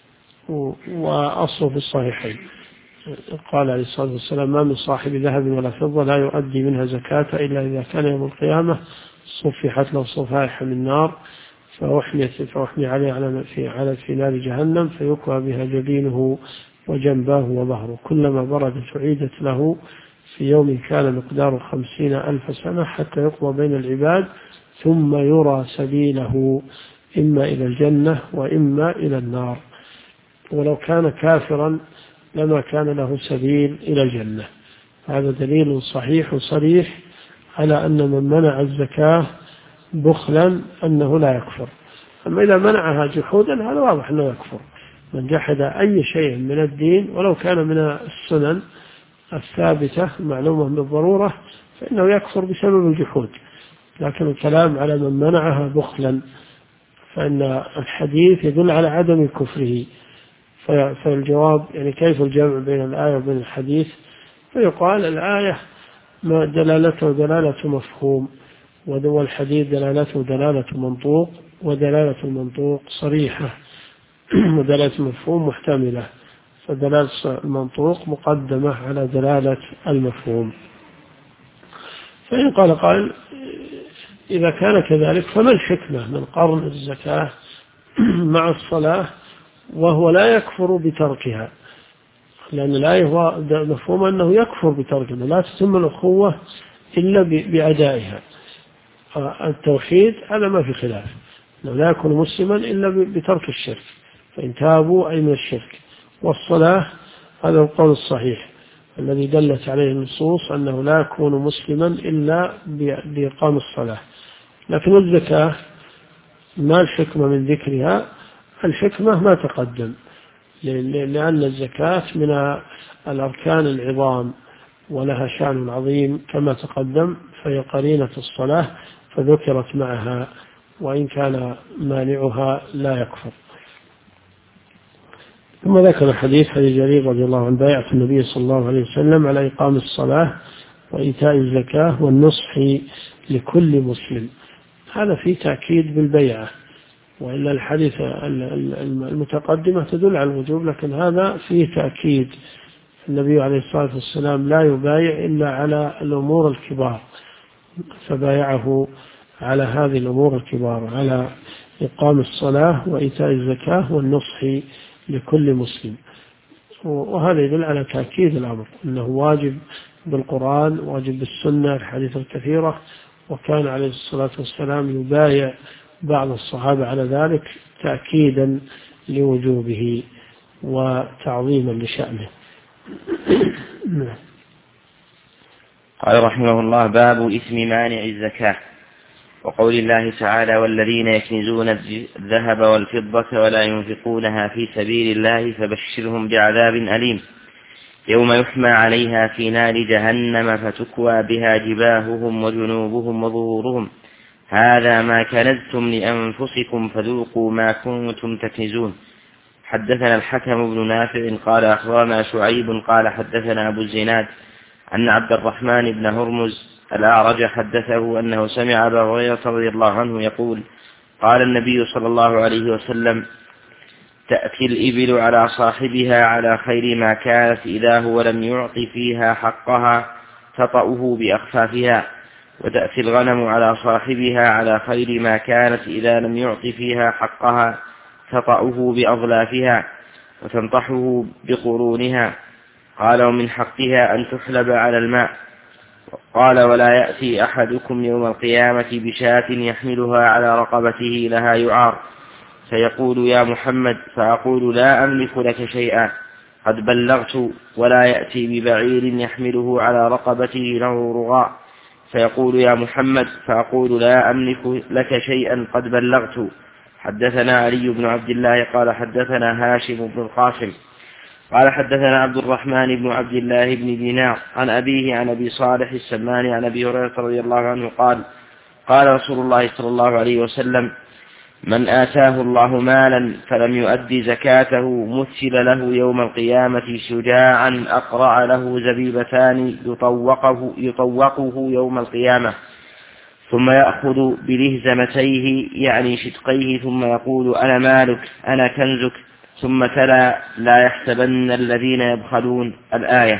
وأصله في الصحيحين. قال عليه الصلاة والسلام: ما من صاحب ذهب ولا فضة لا يؤدي منها زكاة إلا إذا كان يوم القيامة صفحت له صفائح من نار فأحمي عليه في نار جهنم فيكوى بها جبينه وجنباه وظهره، كلما بردت أعيدت له في يوم كان مقدار 50,000 سنة حتى يقضى بين العباد ثم يرى سبيله إما إلى الجنة وإما إلى النار. ولو كان كافرا لما كان له سبيل إلى الجنة. هذا دليل صحيح وصريح على أن من منع الزكاة بخلا أنه لا يكفر. أما إذا منعها جحودا هذا واضح أنه يكفر. من جحد أي شيء من الدين ولو كان من السنن الثابتة معلومة بالضرورة فإنه يكفر بسبب الجحود. لكن الكلام على من منعها بخلا فإن الحديث يدل على عدم كفره. فالجواب يعني كيف الجمع بين الآية وبين الحديث؟ فيقال الآية ما دلالته دلالة مفهوم، والحديث دلالته دلالة منطوق، ودلالة المنطوق صريحة ودلالة المفهوم محتملة. فدلالة المنطوق مقدمة على دلالة المفهوم. فإن قال قائل إذا كان كذلك فما الحكمة من قرن الزكاة مع الصلاة وهو لا يكفر بتركها؟ لأن الآية هو مفهوم أنه يكفر بتركها، لا تتم الأخوة إلا بأدائها. التوحيد هذا ما في خلاف، لا يكون مسلما إلا بترك الشرك، فإن تابوا أي من الشرك. والصلاة هذا القول الصحيح الذي دلت عليه النصوص أنه لا يكون مسلما إلا بإقام الصلاة. لكن الزكاة ما الحكمة من ذكرها؟ الحكمة ما تقدم، لأن الزكاة من الأركان العظام ولها شأن عظيم كما تقدم، فهي قرينة الصلاة فذكرت معها، وإن كان مانعها لا يكفر. ثم ذكر حديث جرير رضي الله عنه بيعة النبي صلى الله عليه وسلم على إقام الصلاة وإيتاء الزكاة والنصح لكل مسلم. هذا فيه تأكيد بالبيعة، وإلا الحديث المتقدمة تدل على الوجوب، لكن هذا فيه تأكيد. النبي عليه الصلاة والسلام لا يبايع إلا على الأمور الكبار، فبايعه على هذه الأمور الكبار، على إقام الصلاة وإيتاء الزكاة والنصح لكل مسلم. وهذا يدل على تأكيد الأمر أنه واجب بالقرآن، واجب بالسنة، الحديث الكثيرة. وكان عليه الصلاة والسلام يبايع بعض الصحابة على ذلك تأكيدا لوجوبه وتعظيما لشأنه. قال رحمه الله: باب إثم مانع الزكاة. وقول الله تعالى: والذين يكنزون الذهب والفضة ولا ينفقونها في سبيل الله فبشرهم بعذاب أليم يوم يحمى عليها في نار جهنم فتكوى بها جباههم وجنوبهم وظهورهم هذا ما كنزتم لأنفسكم فذوقوا ما كنتم تكنزون. حدثنا الحكم بن نافع قال أخبرنا شعيب قال حدثنا أبو الزناد أن عبد الرحمن بن هرمز الأعرج حدثه أنه سمع أبا هريرة رضي الله عنه يقول: قال النبي صلى الله عليه وسلم: تأتي الإبل على صاحبها على خير ما كانت إذا هو لم يعط فيها حقها تطأه بأخفافها، وتأتي الغنم على صاحبها على خير ما كانت إذا لم يعط فيها حقها تطأه بأظلافها وتنطحه بقرونها. قال: ومن حقها أن تحلب على الماء. قال: ولا يأتي أحدكم يوم القيامة بشاة يحملها على رقبته لها يعار فيقول: يا محمد، فأقول: لا أملك لك شيئا قد بلغت. ولا يأتي ببعير يحمله على رقبته له رغاء فيقول: يا محمد، فأقول: لا أملك لك شيئا قد بلغت. حدثنا علي بن عبد الله قال حدثنا هاشم بن القاسم قال حدثنا عبد الرحمن بن عبد الله بن دينار عن أبيه عن أبي صالح السماني عن أبي هريرة رضي الله عنه قال: قال رسول الله صلى الله عليه وسلم: من آتاه الله مالا فلم يؤد زكاته مثل له يوم القيامة شجاعا أقرع له زبيبتان يطوقه يوم القيامة، ثم يأخذ بلهزمتيه يعني شدقيه ثم يقول: أنا مالك أنا كنزك، ثم تلا: لا يحسبن الذين يبخلون. الآية.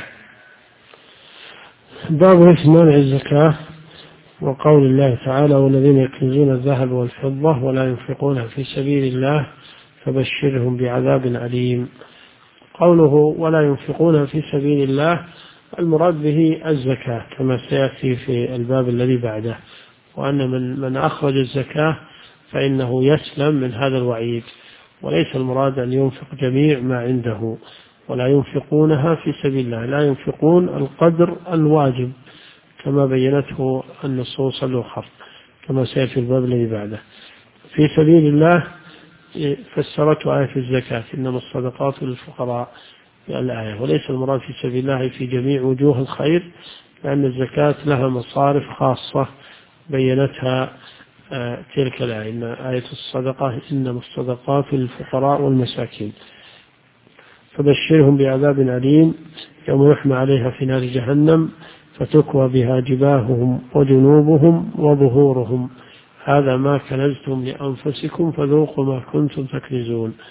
باب إثم مانع الزكاة. وقول الله تعالى: والذين يكنزون الذهب والفضة ولا ينفقونها في سبيل الله فبشرهم بعذاب أليم. قوله ولا ينفقونها في سبيل الله المراد به الزكاة كما سيأتي في الباب الذي بعده، وأن من أخرج الزكاة فإنه يسلم من هذا الوعيد، وليس المراد أن ينفق جميع ما عنده. ولا ينفقونها في سبيل الله، لا ينفقون القدر الواجب كما بينته النصوص الأخرى كما سيأتي الباب الذي بعده. في سبيل الله فسرته آية الزكاة: إنما الصدقات للفقراء الآية. وليس المراد في سبيل الله في جميع وجوه الخير، لأن الزكاة لها مصارف خاصة بينتها تلك الآية: إن آية الصدقة إنما الصدقات للفقراء والمساكين. فبشرهم بعذاب أليم يوم يحمى عليها في نار جهنم فتكوى بها جباههم وجنوبهم وظهورهم هذا ما كنزتم لأنفسكم فذوقوا ما كنتم تكنزون.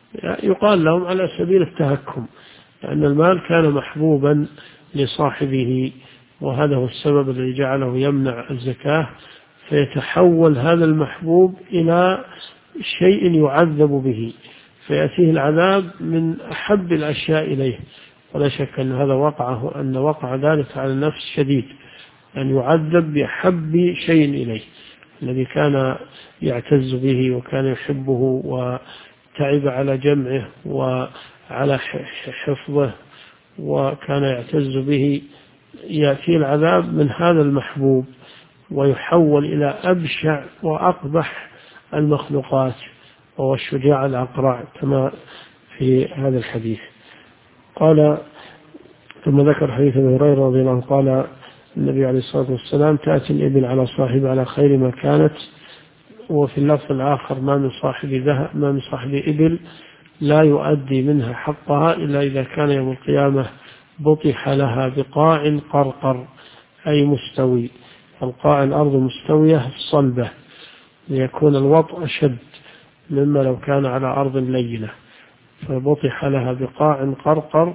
يقال لهم على سبيل التهكم، لأن المال كان محبوبا لصاحبه، وهذا هو السبب الذي جعله يمنع الزكاة، فيتحول هذا المحبوب إلى شيء يعذب به، فيأتيه العذاب من أحب الأشياء إليه. ولا شك أن هذا وقع ذلك على النفس شديد، أن يعذب بأحب شيء إليه الذي كان يعتز به وكان يحبه وتعب على جمعه وعلى حفظه وكان يعتز به، يأتي العذاب من هذا المحبوب ويحول إلى أبشع وأقبح المخلوقات، وهو الشجاع الأقرع كما في هذا الحديث. قال ثم ذكر حديث أبي هريرة رضي الله عنه قال النبي عليه الصلاة والسلام: تأتي الإبل على صاحبها على خير ما كانت. وفي اللفظ الآخر: ما من صاحب إبل لا يؤدي منها حقها إلا إذا كان يوم القيامة بطح لها بقاع قرقر، أي مستوي. القاع الأرض مستوية صلبة ليكون الوطء أشد مما لو كان على أرض لينة، فبطح لها بقاع قرقر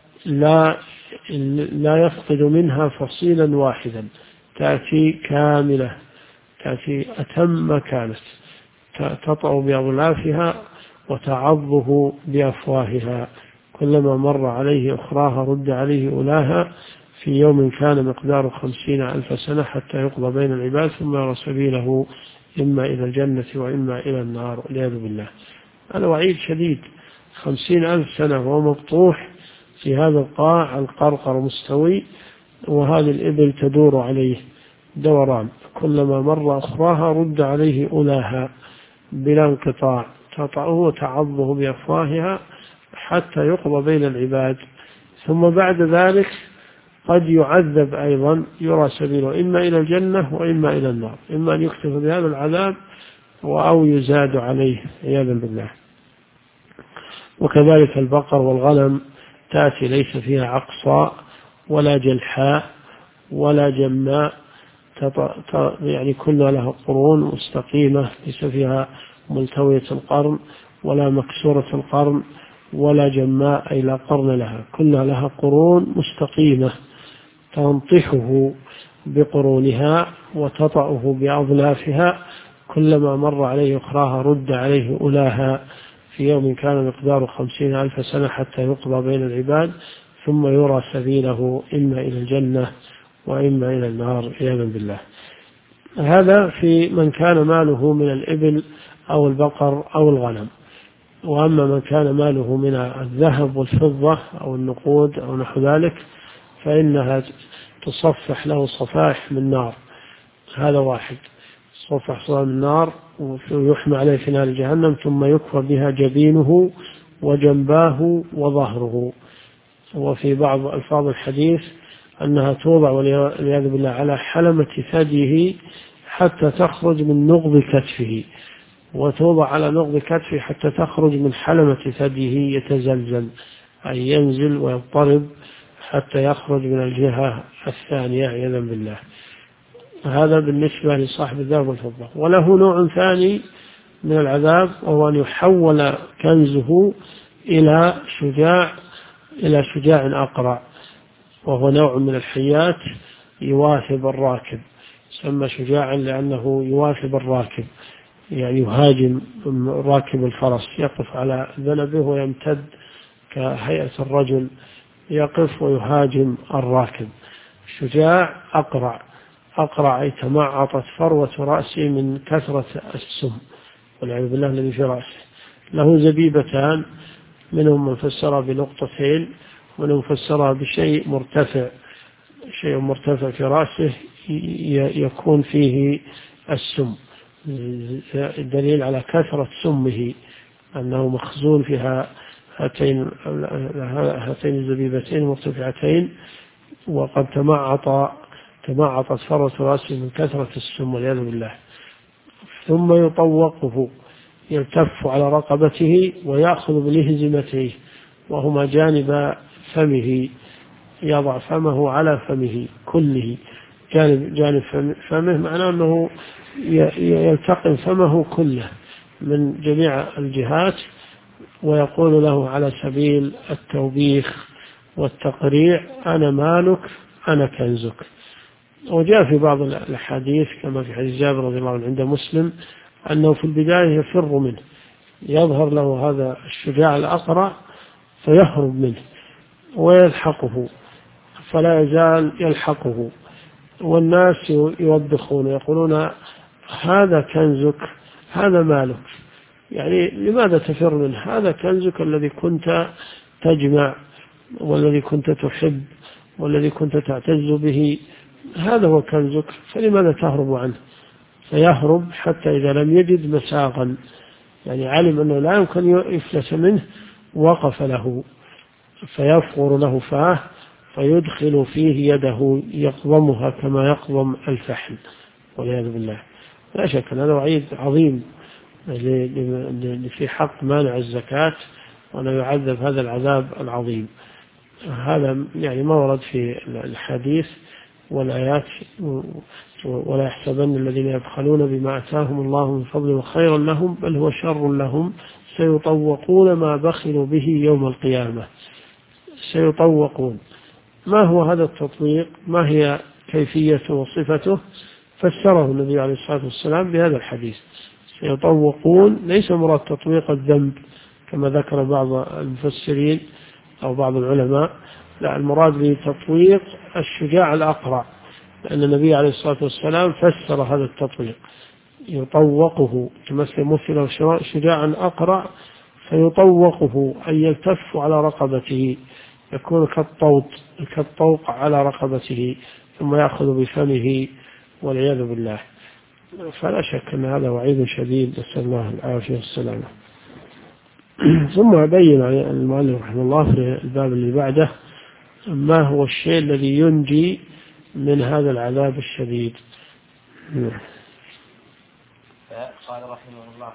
لا يفقد منها فصيلا واحدا، تأتي كاملة، تأتي أتم ما كانت، تطأ بأظلافها وتعضه بأفواهها، كلما مر عليه أخراها رد عليه أولاها، في يوم كان مقدار 50,000 سنة حتى يقضى بين العباد، ثم يرى سبيله إما إلى الجنة وإما إلى النار، والعياذ بالله. هذا وعيد شديد، 50,000 سنة وهو مبطوح في هذا القاع القرقر مستوي، وهذه الإبل تدور عليه دوران، كلما مر أخراها رد عليه أولاها بلا انقطاع، تطأه وتعضه بأفواهها حتى يقضى بين العباد، ثم بعد ذلك قد يعذب أيضا، يرى سبيله إما إلى الجنة وإما إلى النار، إما أن يكتف بهذا العذاب أو يزاد عليه عياذا بالله. وكذلك البقر والغنم تأتي ليس فيها عقصاء ولا جلحاء ولا جماء، يعني كلها لها قرون مستقيمة، ليس فيها ملتوية القرن ولا مكسورة القرن ولا جماء أي لا قرن لها، كلها لها قرون مستقيمة تنطحه بقرونها وتطأه بأظلافها، كلما مر عليه أخراها رد عليه أولاها، في يوم كان مقداره 50,000 سنة حتى يقضى بين العباد، ثم يرى سبيله إما إلى الجنة وإما إلى النار عياذا بالله. هذا في من كان ماله من الإبل أو البقر أو الغنم. وأما من كان ماله من الذهب والفضة أو النقود أو نحو ذلك فإنها تصفح له صفائح من نار، هذا واحد، صفح من النار ويحمى عليه في نار جهنم، ثم يكفى بها جبينه وجنباه وظهره. وفي بعض ألفاظ الحديث أنها توضع والعياذ بالله على حلمة ثديه حتى تخرج من نغض كتفه، وتوضع على نغض كتفه حتى تخرج من حلمة ثديه، يتزلزل أي ينزل ويضطرب حتى يخرج من الجهة الثانية عياذا بالله. هذا بالنسبة لصاحب الذهب والفضة. وله نوع ثاني من العذاب، وهو أن يحول كنزه إلى شجاع أقرع، وهو نوع من الحيات يواثب الراكب، سمى شجاعا لأنه يواثب الراكب، يعني يهاجم راكب الفرس، يقف على ذنبه ويمتد كهيئة الرجل، يقف ويهاجم الراكب. شجاع أقرع أي تمعطت فروة رأسه من كثرة السم والعياذ بالله الذي في رأسه. له زبيبتان، منهم من فسرها بنقطتين، ومنهم فسرها بشيء مرتفع في رأسه يكون فيه السم، الدليل على كثرة سمه أنه مخزون فيها هاتين الزبيبتين مرتفعتين، وقد تمعطت فروة رأسه من كثرة السم والعياذ بالله. ثم يطوقه، يلتف على رقبته ويأخذ بلهزمتيه وهما جانب فمه، يضع فمه على فمه كله، جانب فمه معناه أنه يلتقم فمه كله من جميع الجهات ويقول له على سبيل التوبيخ والتقريع: أنا مالك أنا كنزك. وجاء في بعض الأحاديث كما في حديث جابر رضي الله عنه عند مسلم أنه في البداية يفر منه، يظهر له هذا الشجاع الأقرع فيهرب منه ويلحقه، فلا يزال يلحقه، والناس يوبخون يقولون: هذا كنزك هذا مالك، يعني لماذا تفر منه؟ هذا كنزك الذي كنت تجمع والذي كنت تحب والذي كنت تعتز به، هذا هو كنزك، فلماذا تهرب عنه؟ فيهرب حتى إذا لم يجد مساغا، يعني علم أنه لا يمكن يفلس منه، وقف له فيفغر له فاه فيدخل فيه يده يقضمها كما يقضم الفحل والعياذ بالله. لا شك أن هذا وعيد عظيم في حق مانع الزكاة، وأنه يعذب هذا العذاب العظيم. هذا يعني ما ورد في الحديث والآيات: ولا يحسبن الذين يبخلون بما آتاهم الله من فضله خيرا لهم بل هو شر لهم سيطوقون ما بخلوا به يوم القيامة. سيطوقون، ما هو هذا التطويق؟ ما هي كيفيته وصفته؟ فسره النبي عليه الصلاة والسلام بهذا الحديث: سيطوقون ليس مراد تطويق الذنب كما ذكر بعض المفسرين أو بعض العلماء، لا، المراد بتطويق الشجاع الأقرع، لأن النبي عليه الصلاة والسلام فسر هذا التطويق: يطوقه، مثل شجاعا أقرع فيطوقه أي يلتف على رقبته، يكون كالطوق على رقبته ثم يأخذ بفمه والعياذ بالله. فلا شك أن هذا وعيد شديد، نسأل الله العافية والسلامة. ثم بين المؤلف رحمه الله في الباب اللي بعده ما هو الشيء الذي ينجي من هذا العذاب الشديد. قال رحمه الله: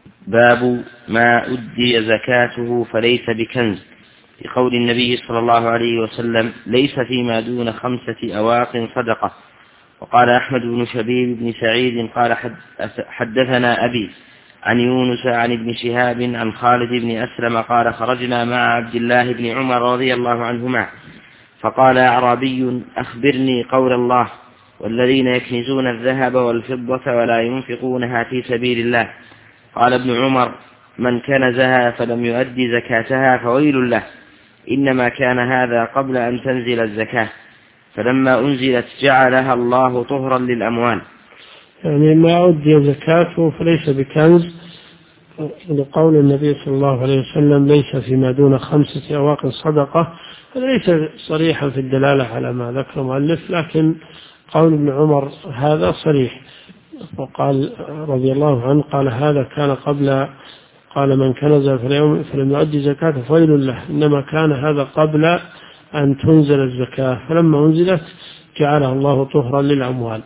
باب ما أدي زكاته فليس بكنز، لقول النبي صلى الله عليه وسلم: ليس فيما دون 5 أواق صدقة. وقال أحمد بن شبيب بن سعيد قال حدثنا أبي عن يونس عن ابن شهاب عن خالد بن أسلم قال: خرجنا مع عبد الله بن عمر رضي الله عنهما، فقال أعرابي: أخبرني قول الله: والذين يكنزون الذهب والفضة ولا ينفقونها في سبيل الله. قال ابن عمر: من كنزها فلم يؤدي زكاتها فويل له، إنما كان هذا قبل أن تنزل الزكاة، فلما أنزلت جعلها الله طهرا للأموال. يعني ما أدي زكاته فليس بكنز، لقول النبي صلى الله عليه وسلم: ليس فيما دون 5 أواق صدقة، ليس صريحا في الدلالة على ما ذكر المؤلف، لكن قول ابن عمر هذا صريح. وقال رضي الله عنه قال: هذا كان قبل، قال: من كنز فلم يؤدي زكاته فويل له، إنما كان هذا قبل أن تنزل الزكاة، فلما أنزلت جعلها الله طهرا للأموال.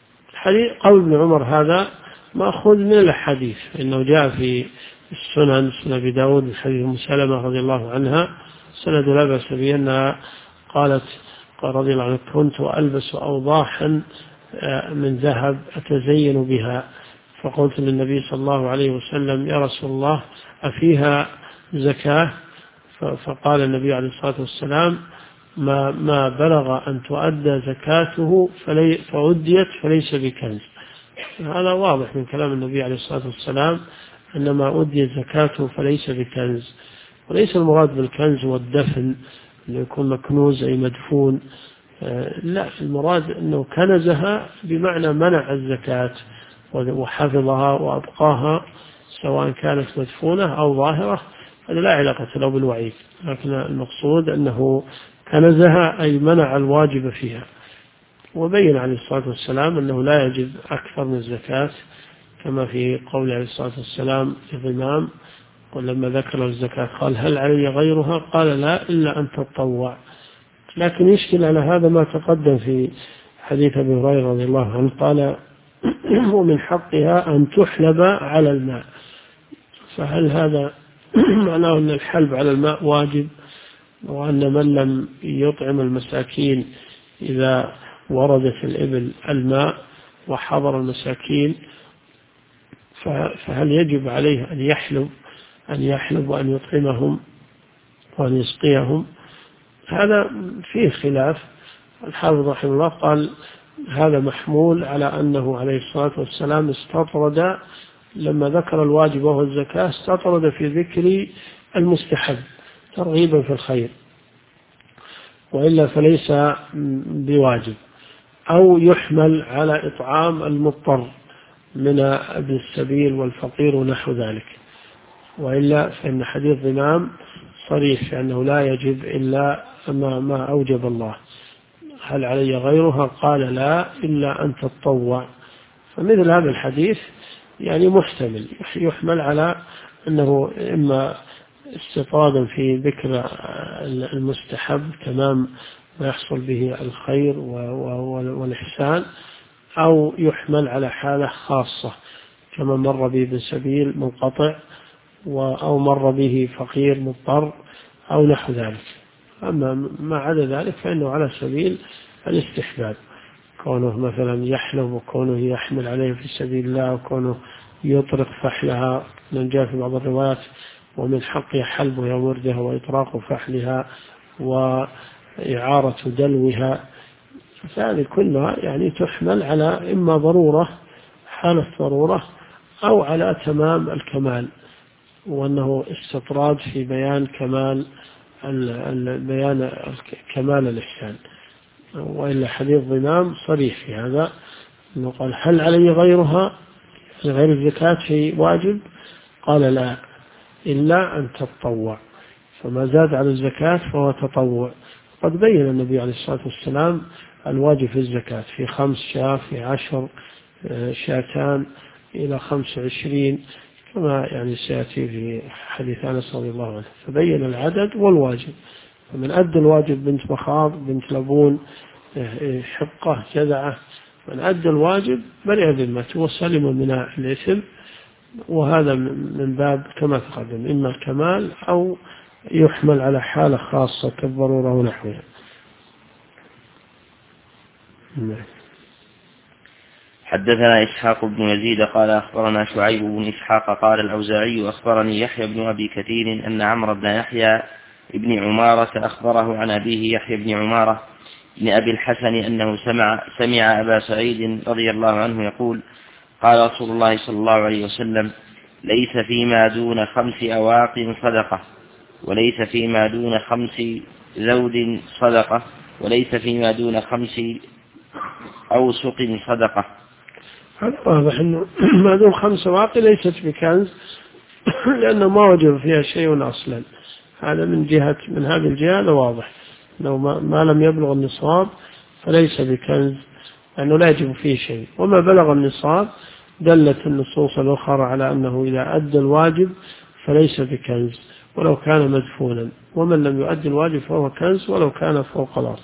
قول ابن عمر هذا مأخوذ من الحديث، إنه جاء في السنن، سنن أبي داود من حديث أم سلمة رضي الله عنها، سند لا بأس به، أنها قالت رضي الله عنها: كنت ألبس أوضاحا من ذهب أتزين بها، فقلت للنبي صلى الله عليه وسلم: يا رسول الله أفيها زكاة؟ فقال النبي عليه الصلاة والسلام: ما بلغ أن تؤدى زكاته فأديت فليس بكنز. هذا واضح من كلام النبي عليه الصلاة والسلام أن ما أدي زكاته فليس بكنز. وليس المراد بالكنز والدفن اللي يكون مكنوز أي مدفون، لا، المراد أنه كنزها بمعنى منع الزكاة وحفظها وأبقاها، سواء كانت مدفونة أو ظاهرة، هذا لا علاقة له بالوعيد، لكن المقصود أنه كنزها أي منع الواجب فيها. وبين عليه الصلاة والسلام أنه لا يجب أكثر من الزكاة، كما في قول عليه الصلاة والسلام للإمام ولما ذكر الزكاة قال: هل علي غيرها؟ قال: لا، إلا أن تتطوع. لكن يشكل على هذا ما تقدم في حديث أبي هريرة رضي الله عنه قال: ومن حقها أن تحلب على الماء. فهل هذا معناه أن الحلب على الماء واجب، وأن من لم يطعم المساكين إذا وردت الإبل الماء وحضر المساكين فهل يجب عليه أن يحلب أن يحلب وأن يطعمهم وأن يسقيهم. هذا فيه خلاف. الحافظ رحمه الله قال هذا محمول على أنه عليه الصلاة والسلام استطرد لما ذكر الواجب وهو الزكاة، استطرد في ذكر المستحب ترغيبا في الخير، وإلا فليس بواجب. أو يحمل على إطعام المضطر من ابن السبيل والفقير ونحو ذلك، وإلا فإن حديث ضمام صريح أنه لا يجب إلا ما أوجب الله. هل علي غيرها؟ قال لا، إلا أن تتطوع. فمثل هذا الحديث يعني محتمل، يحمل على أنه إما استطرادا في ذكر المستحب تمام ما يحصل به الخير والإحسان، أو يحمل على حالة خاصة كما مر به ابن سبيل منقطع، أو مر به فقير مضطر أو نحو ذلك. أما ما عدا ذلك فإنه على سبيل الاستحباب، كونه مثلا يحلب وكونه يحمل عليه في سبيل الله وكونه يطرق فحلها، من جاء في بعض الروايات ومن حقه حلبها ووردها وإطراق فحلها وإعارة دلوها. فهذه كلها يعني تحمل على إما ضرورة حالة ضرورة أو على تمام الكمال، وأنه استطراد في بيان كمال الإحسان. وإلا حديث ضمام صريح في هذا، أنه قال هل علي غيرها غير الزكاة في واجب؟ قال لا، إلا أن تتطوع. فما زاد على الزكاة فهو تطوع. قد بين النبي عليه الصلاة والسلام الواجب في الزكاة في 5 شاة، في 10 شاتان، إلى 25 كما يعني سيأتي في حديث أنس رضي الله عنه. فبين العدد والواجب. فمن أدى الواجب بنت مخاض، بنت لبون، حقة، جذعة، من أدى الواجب برئ ذمته وسلم من الإثم. وهذا من باب كما تقدم، إما الكمال أو يحمل على حالة خاصة كالضرورة ونحوها. حدثنا إسحاق بن يزيد قال أخبرنا شعيب بن إسحاق قال الأوزاعي أخبرني يحيى بن أبي كثير أن عمرو بن يحيى ابن عمارة أخبره عن أبيه يحيى بن عمارة بن أبي الحسن أنه سمع أبا سعيد رضي الله عنه يقول قال رسول الله صلى الله عليه وسلم ليس فيما دون 5 أواق صدقة، وليس فيما دون 5 زود صدقة، وليس فيما دون 5 أوسق صدقة. هذا واضح أنه ما دون 5 أواق ليست بكنز، لأنه ما وجب فيها شيء أصلا. هذا من هذه الجهة هذا واضح، لو ما لم يبلغ النصاب فليس بكنز، لأنه لا يجب فيه شيء. وما بلغ النصاب دلت النصوص الأخرى على أنه إذا أدى الواجب فليس بكنز ولو كان مدفونا، ومن لم يؤدي الواجب فهو كنز ولو كان فوق الأرض.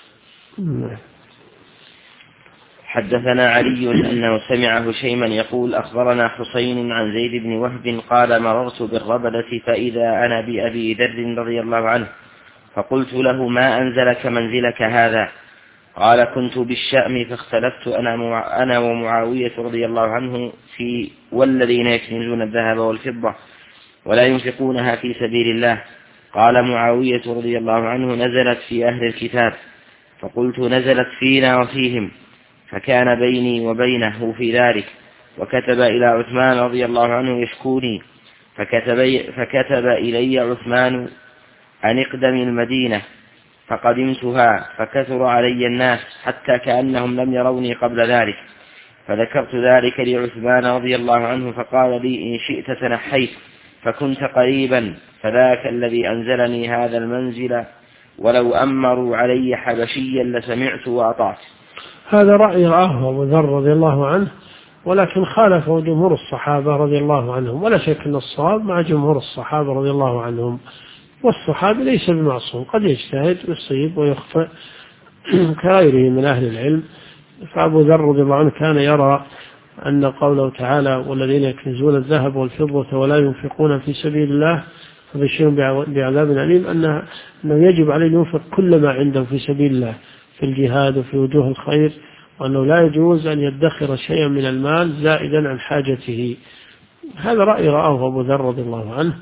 حدثنا علي أنه سمع هشيما يقول أخبرنا حسين عن زيد بن وهب قال مررت بالربلة فإذا أنا بأبي ذر رضي الله عنه، فقلت له ما أنزلك منزلك هذا؟ قال كنت بالشأم فاختلفت أنا ومعاوية رضي الله عنه في والذين يكنزون الذهب والفضة ولا ينفقونها في سبيل الله. قال معاوية رضي الله عنه نزلت في أهل الكتاب. فقلت نزلت فينا وفيهم، فكان بيني وبينه في ذلك، وكتب إلى عثمان رضي الله عنه يشكوني، فكتب إلي عثمان أن اقدم المدينة، فقدمتها فكثر علي الناس حتى كأنهم لم يروني قبل ذلك، فذكرت ذلك لعثمان رضي الله عنه فقال لي إن شئت تنحيت فكنت قريبا، فذاك الذي أنزلني هذا المنزل، ولو أمروا علي حبشيا لسمعت وأطعت. هذا رأي رآه أبو ذر رضي الله عنه، ولكن خالفه جمهور الصحابة رضي الله عنهم، ولا شك أن الصواب مع جمهور الصحابة رضي الله عنهم. والصحابي ليس بمعصوم، قد يجتهد ويصيب ويخطئ كغيره من أهل العلم. فأبو ذر رضي الله عنه كان يرى أن قوله تعالى والذين يكنزون الذهب والفضة ولا ينفقون في سبيل الله فبشرهم بعذاب أليم، أنه يجب عليه أن ينفق كل ما عنده في سبيل الله في الجهاد وفي وجوه الخير، وأنه لا يجوز أن يدخر شيئا من المال زائدا عن حاجته. هذا رأي رآه أبو ذر رضي الله عنه،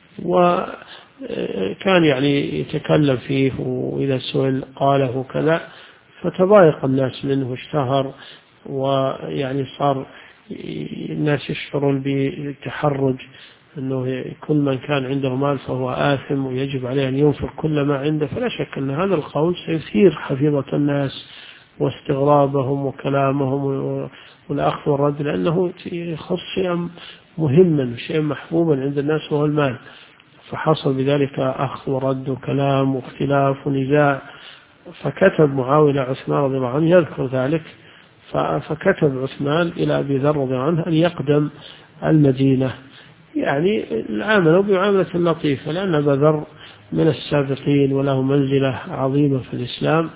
وكان يعني يتكلم فيه، وإذا سئل قاله كذا، فتضايق الناس منه واشتهر، ويعني صار الناس يشعرون بالتحرج أنه كل من كان عنده مال فهو آثم ويجب عليه أن ينفق كل ما عنده. فلا شك أن هذا القول سيثير حفيظة الناس واستغرابهم وكلامهم والأخذ والرد، لأنه يخص شيئا مهما وشيئا محبوبا عند الناس وهو المال. فحصل بذلك أخذ ورد وكلام واختلاف ونزاع. فكتب معاوية عثمان رضي الله عنه يذكر ذلك، فكتب عثمان إلى أبي ذر رضي الله عنه أن يقدم المدينة، يعني عاملوا بعاملة لطيفة، لأن أبا ذر من السابقين وله منزلة عظيمة في الإسلام،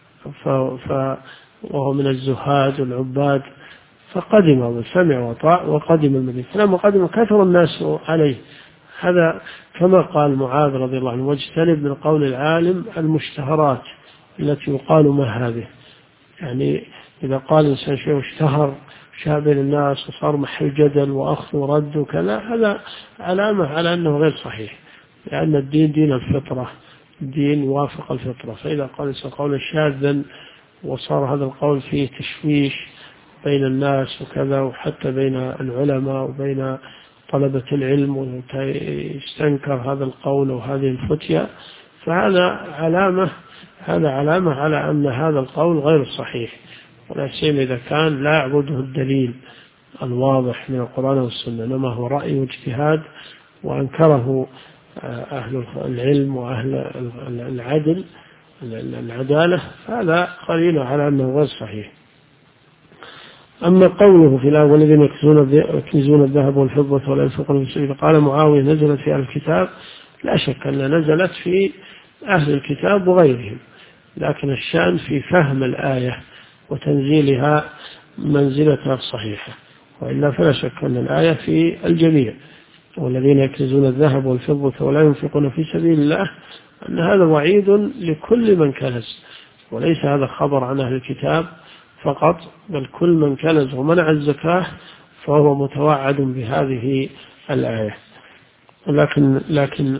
وهو من الزهاد والعباد. فقدم وسمع وطاع وقدم المدينة. فلما قدم كثر الناس عليه. هذا كما قال معاذ رضي الله عنه: واجتنب من قول العالم المشتهرات التي يقال ما هذه. يعني إذا قال إنسان شيء اشتهر شابه الناس وصار محل جدل وأخذ ورد وكذا، هذا علامة على أنه غير صحيح، لأن الدين دين الفطرة، الدين يوافق الفطرة. فإذا قال إنسان قولا شاذا وصار هذا القول فيه تشويش بين الناس وكذا، وحتى بين العلماء وبين طلبة العلم، ويستنكر هذا القول وهذه الفتية، فهذا علامة على أن هذا القول غير صحيح، ولا سيما إذا كان لا يعبده الدليل الواضح من القرآن والسنة، إنما هو رأي واجتهاد وأنكره أهل العلم وأهل العدالة، فهذا قليل على أنه غير صحيح. أما قوله في الآية: والذين يكنزون الذهب والفضة ولا ينفقون في سبيل، قال معاوية: نزلت في أهل الكتاب. لا شك أن نزلت في أهل الكتاب وغيرهم، لكن الشأن في فهم الآية وتنزيلها منزلتها الصحيحة، وإلا فلا شك أن الآية في الجميع. والذين يكنزون الذهب والفضة ولا ينفقون في سبيل الله، أن هذا وعيد لكل من كنز، وليس هذا خبر عن أهل الكتاب فقط، بل كل من كنز ومنع الزكاة فهو متوعد بهذه الآية. لكن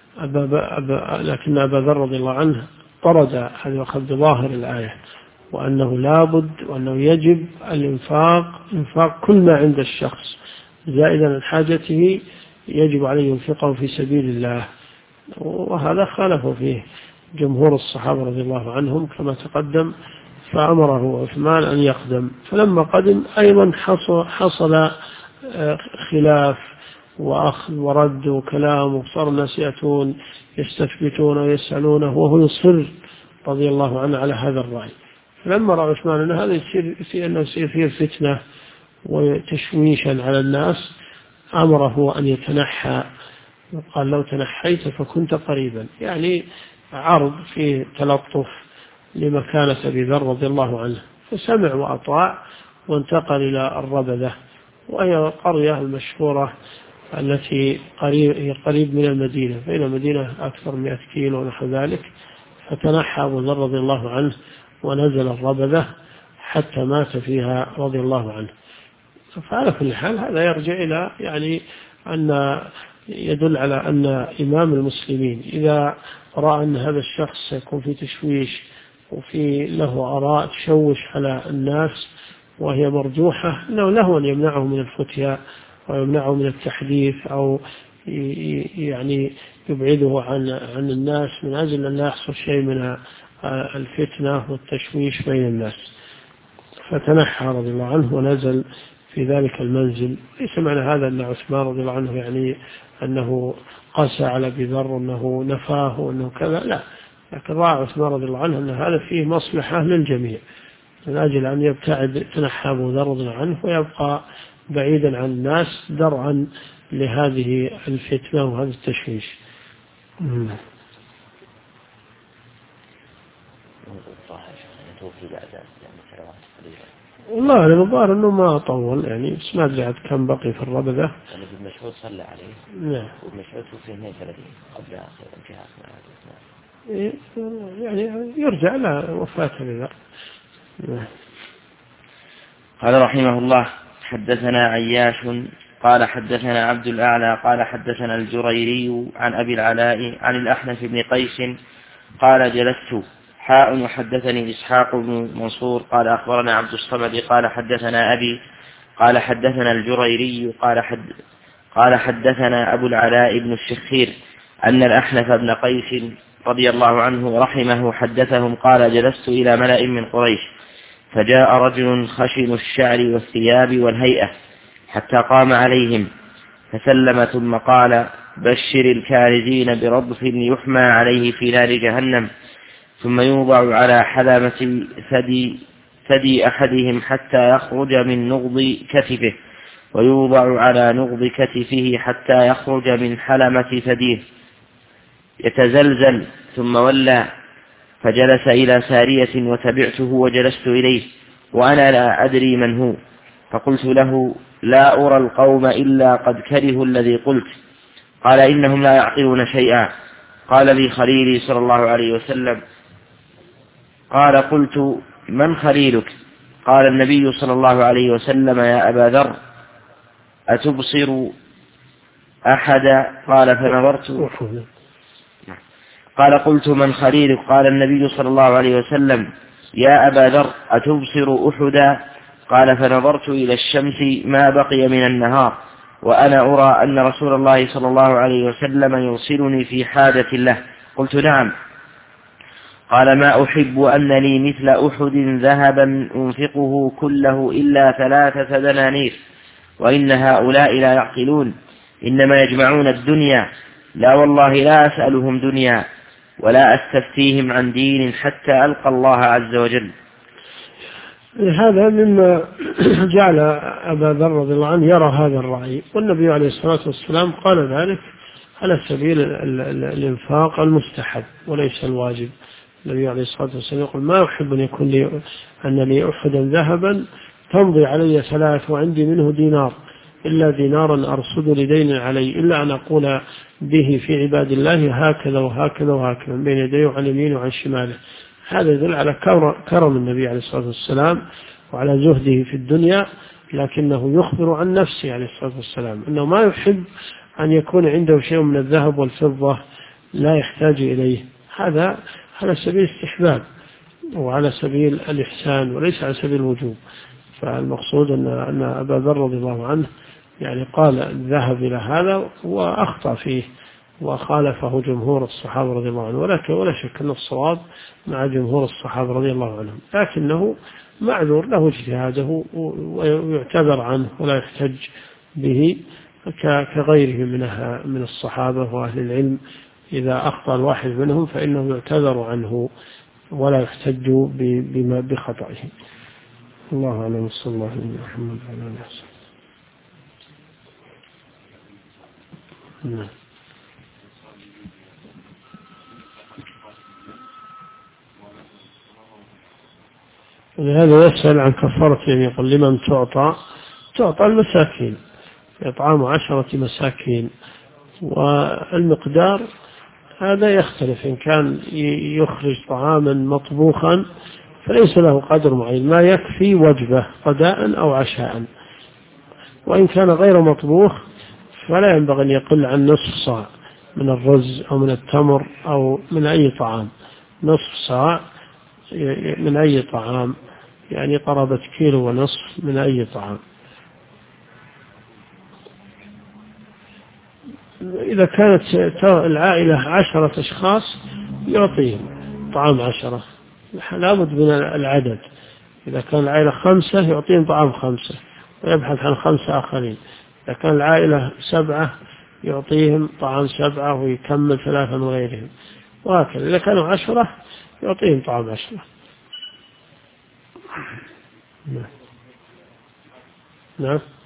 أبا ذر رضي الله عنه طرد هذا وأخذ بظاهر الآية، وأنه لابد وأنه يجب إنفاق كل ما عند الشخص زائدا عن حاجته، يجب عليه ينفقه في سبيل الله. وهذا خالفوا فيه جمهور الصحابة رضي الله عنهم كما تقدم، فأمره عثمان أن يقدم. فلما قدم أيضا حصل خلاف وأخذ ورد وكلام، وصار الناس يأتون يستثبتون ويسألونه، وهو يصر رضي الله عنه على هذا الرأي. فلما رأى عثمان أن هذا يصير فتنة وتشويشا على الناس، أمره أن يتنحى، وقال: لو تنحيت فكنت قريبا، يعني عرض فيه تلطف لمكانة أبي ذر رضي الله عنه. فسمع وأطاع وانتقل إلى الربذة، وهي قرية المشهورة التي قريب من المدينة، بين المدينة أكثر 100 كيلو ونحو ذلك. فتنحى أبو ذر رضي الله عنه ونزل الربذة حتى مات فيها رضي الله عنه. فعلى كل حال هذا يرجع إلى يعني أن يدل على أن إمام المسلمين إذا رأى أن هذا الشخص سيكون في تشويش وفي له آراء تشوش على الناس وهي مرجوحة، أنه له أن يمنعه من الفتيا ويمنعه من التحديث، أو يعني يبعده عن الناس من أجل أن لا يحصل شيء من الفتنة والتشويش بين الناس. فتنحى رضي الله عنه ونزل في ذلك المنزل. ليس معنى هذا أن عثمان رضي الله عنه يعني أنه قاسى على أبي ذر وأنه نفاه وأنه كذا، لا، لكن رأى عثمان رضي الله عنه أن هذا فيه مصلحة للجميع، من أجل أن يبتعد تنحى أبو ذر رضي الله عنه ويبقى بعيدا عن الناس درعا لهذه الفتنة وهذا التشويش. والله أنا بظهر أنه ما طول، يعني بس ما أدري عاد كم بقي في الربذة. يعني ابن مسعود صلى عليه. نعم. وابن مسعود توفي 32 قبل انتهاء يعني يرجع إلى وفاة ذا. قال رحمه الله: حدثنا عياش قال حدثنا عبد الأعلى قال حدثنا الجريري عن أبي العلاء عن الأحنف بن قيس قال جلست وحدثني إسحاق بن منصور قال أخبرنا عبد الصمد قال حدثنا أبي قال حدثنا الجريري قال حدثنا أبو العلاء بن الشخير أن الأحنف بن قيس رضي الله عنه رحمه حدثهم قال جلست إلى ملأ من قريش فجاء رجل خشن الشعر والثياب والهيئة حتى قام عليهم فسلم ثم قال بشر الكارزين برضف يحمى عليه في نار جهنم ثم يوضع على حلمة ثدي أحدهم حتى يخرج من نغض كتفه ويوضع على نغض كتفه حتى يخرج من حلمة ثديه يتزلزل ثم ولى فجلس إلى سارية وتبعته وجلست إليه وأنا لا أدري من هو فقلت له لا أرى القوم إلا قد كرهوا الذي قلت قال إنهم لا يعقلون شيئا قال لي خليلي صلى الله عليه وسلم قال قلت من خليلك قال النبي صلى الله عليه وسلم يا أبا ذر أتبصر أحد قال فنظرت قال قلت من خليلك قال النبي صلى الله عليه وسلم يا أبا ذر أتبصر أحدا قال فنظرت إلى الشمس ما بقي من النهار وأنا أرى أن رسول الله صلى الله عليه وسلم يرسلني في حاجة له قلت نعم قال ما أحب أن لي مثل أحد ذهبا أنفقه كله إلا 3 دنانير وإن هؤلاء لا يعقلون إنما يجمعون الدنيا لا والله لا أسألهم دنيا ولا أستفتيهم عن دين حتى ألقى الله عز وجل. هذا مما جعل أبا ذر رضي الله عنه يرى هذا الرأي والنبي عليه الصلاة والسلام قال ذلك على سبيل الإنفاق المستحب وليس الواجب. النبي عليه الصلاة والسلام يقول ما أحب أن يكون لي أن لي أحدا ذهبا تمضي علي 3 وعندي منه دينار إلا دينارا أرصد لدين علي إلا أن أقول به في عباد الله هكذا وهكذا وهكذا بين يديه وعن يمينه وعن شماله. هذا يدل على كرم النبي عليه الصلاة والسلام وعلى زهده في الدنيا لكنه يخبر عن نفسه عليه الصلاة والسلام أنه ما يحب أن يكون عنده شيء من الذهب والفضة لا يحتاج إليه. هذا على سبيل الاستحباب وعلى سبيل الإحسان وليس على سبيل الوجوب. فالمقصود أن أبا ذر رضي الله عنه يعني قال الذهب إلى هذا وأخطأ فيه وخالفه جمهور الصحابة رضي الله عنهم ولكن ولا شك أن الصواب مع جمهور الصحابة رضي الله عنهم لكنه معذور له اجتهاده ويعتذر عنه ولا يحتج به كغيره من الصحابة وأهل العلم. إذا أخطأ الواحد منهم فإنه يعتذر عنه ولا يحتج بخطئه. الله أعلم صلى الله عليه وسلم. هذا يسأل عن كفارة يقول لمن تعطى المساكين إطعام 10 مساكين والمقدار هذا يختلف. إن كان يخرج طعاما مطبوخا فليس له قدر معين ما يكفي وجبة غداء أو عشاء وإن كان غير مطبوخ فلا ينبغي أن يقل عن نصف صاع من الرز أو من التمر أو من أي طعام. نصف صاع من أي طعام يعني قرابة 1.5 كيلو من أي طعام. إذا كانت العائلة 10 أشخاص يعطيهم طعام 10 لابد من العدد. إذا كان العائلة 5 يعطيهم طعام 5 ويبحث عن 5 آخرين. إذا كان العائلة 7 يعطيهم طعام 7 ويكمل 3 من غيرهم وهكذا. إذا كانوا 10 يعطيهم طعام 10. نعم.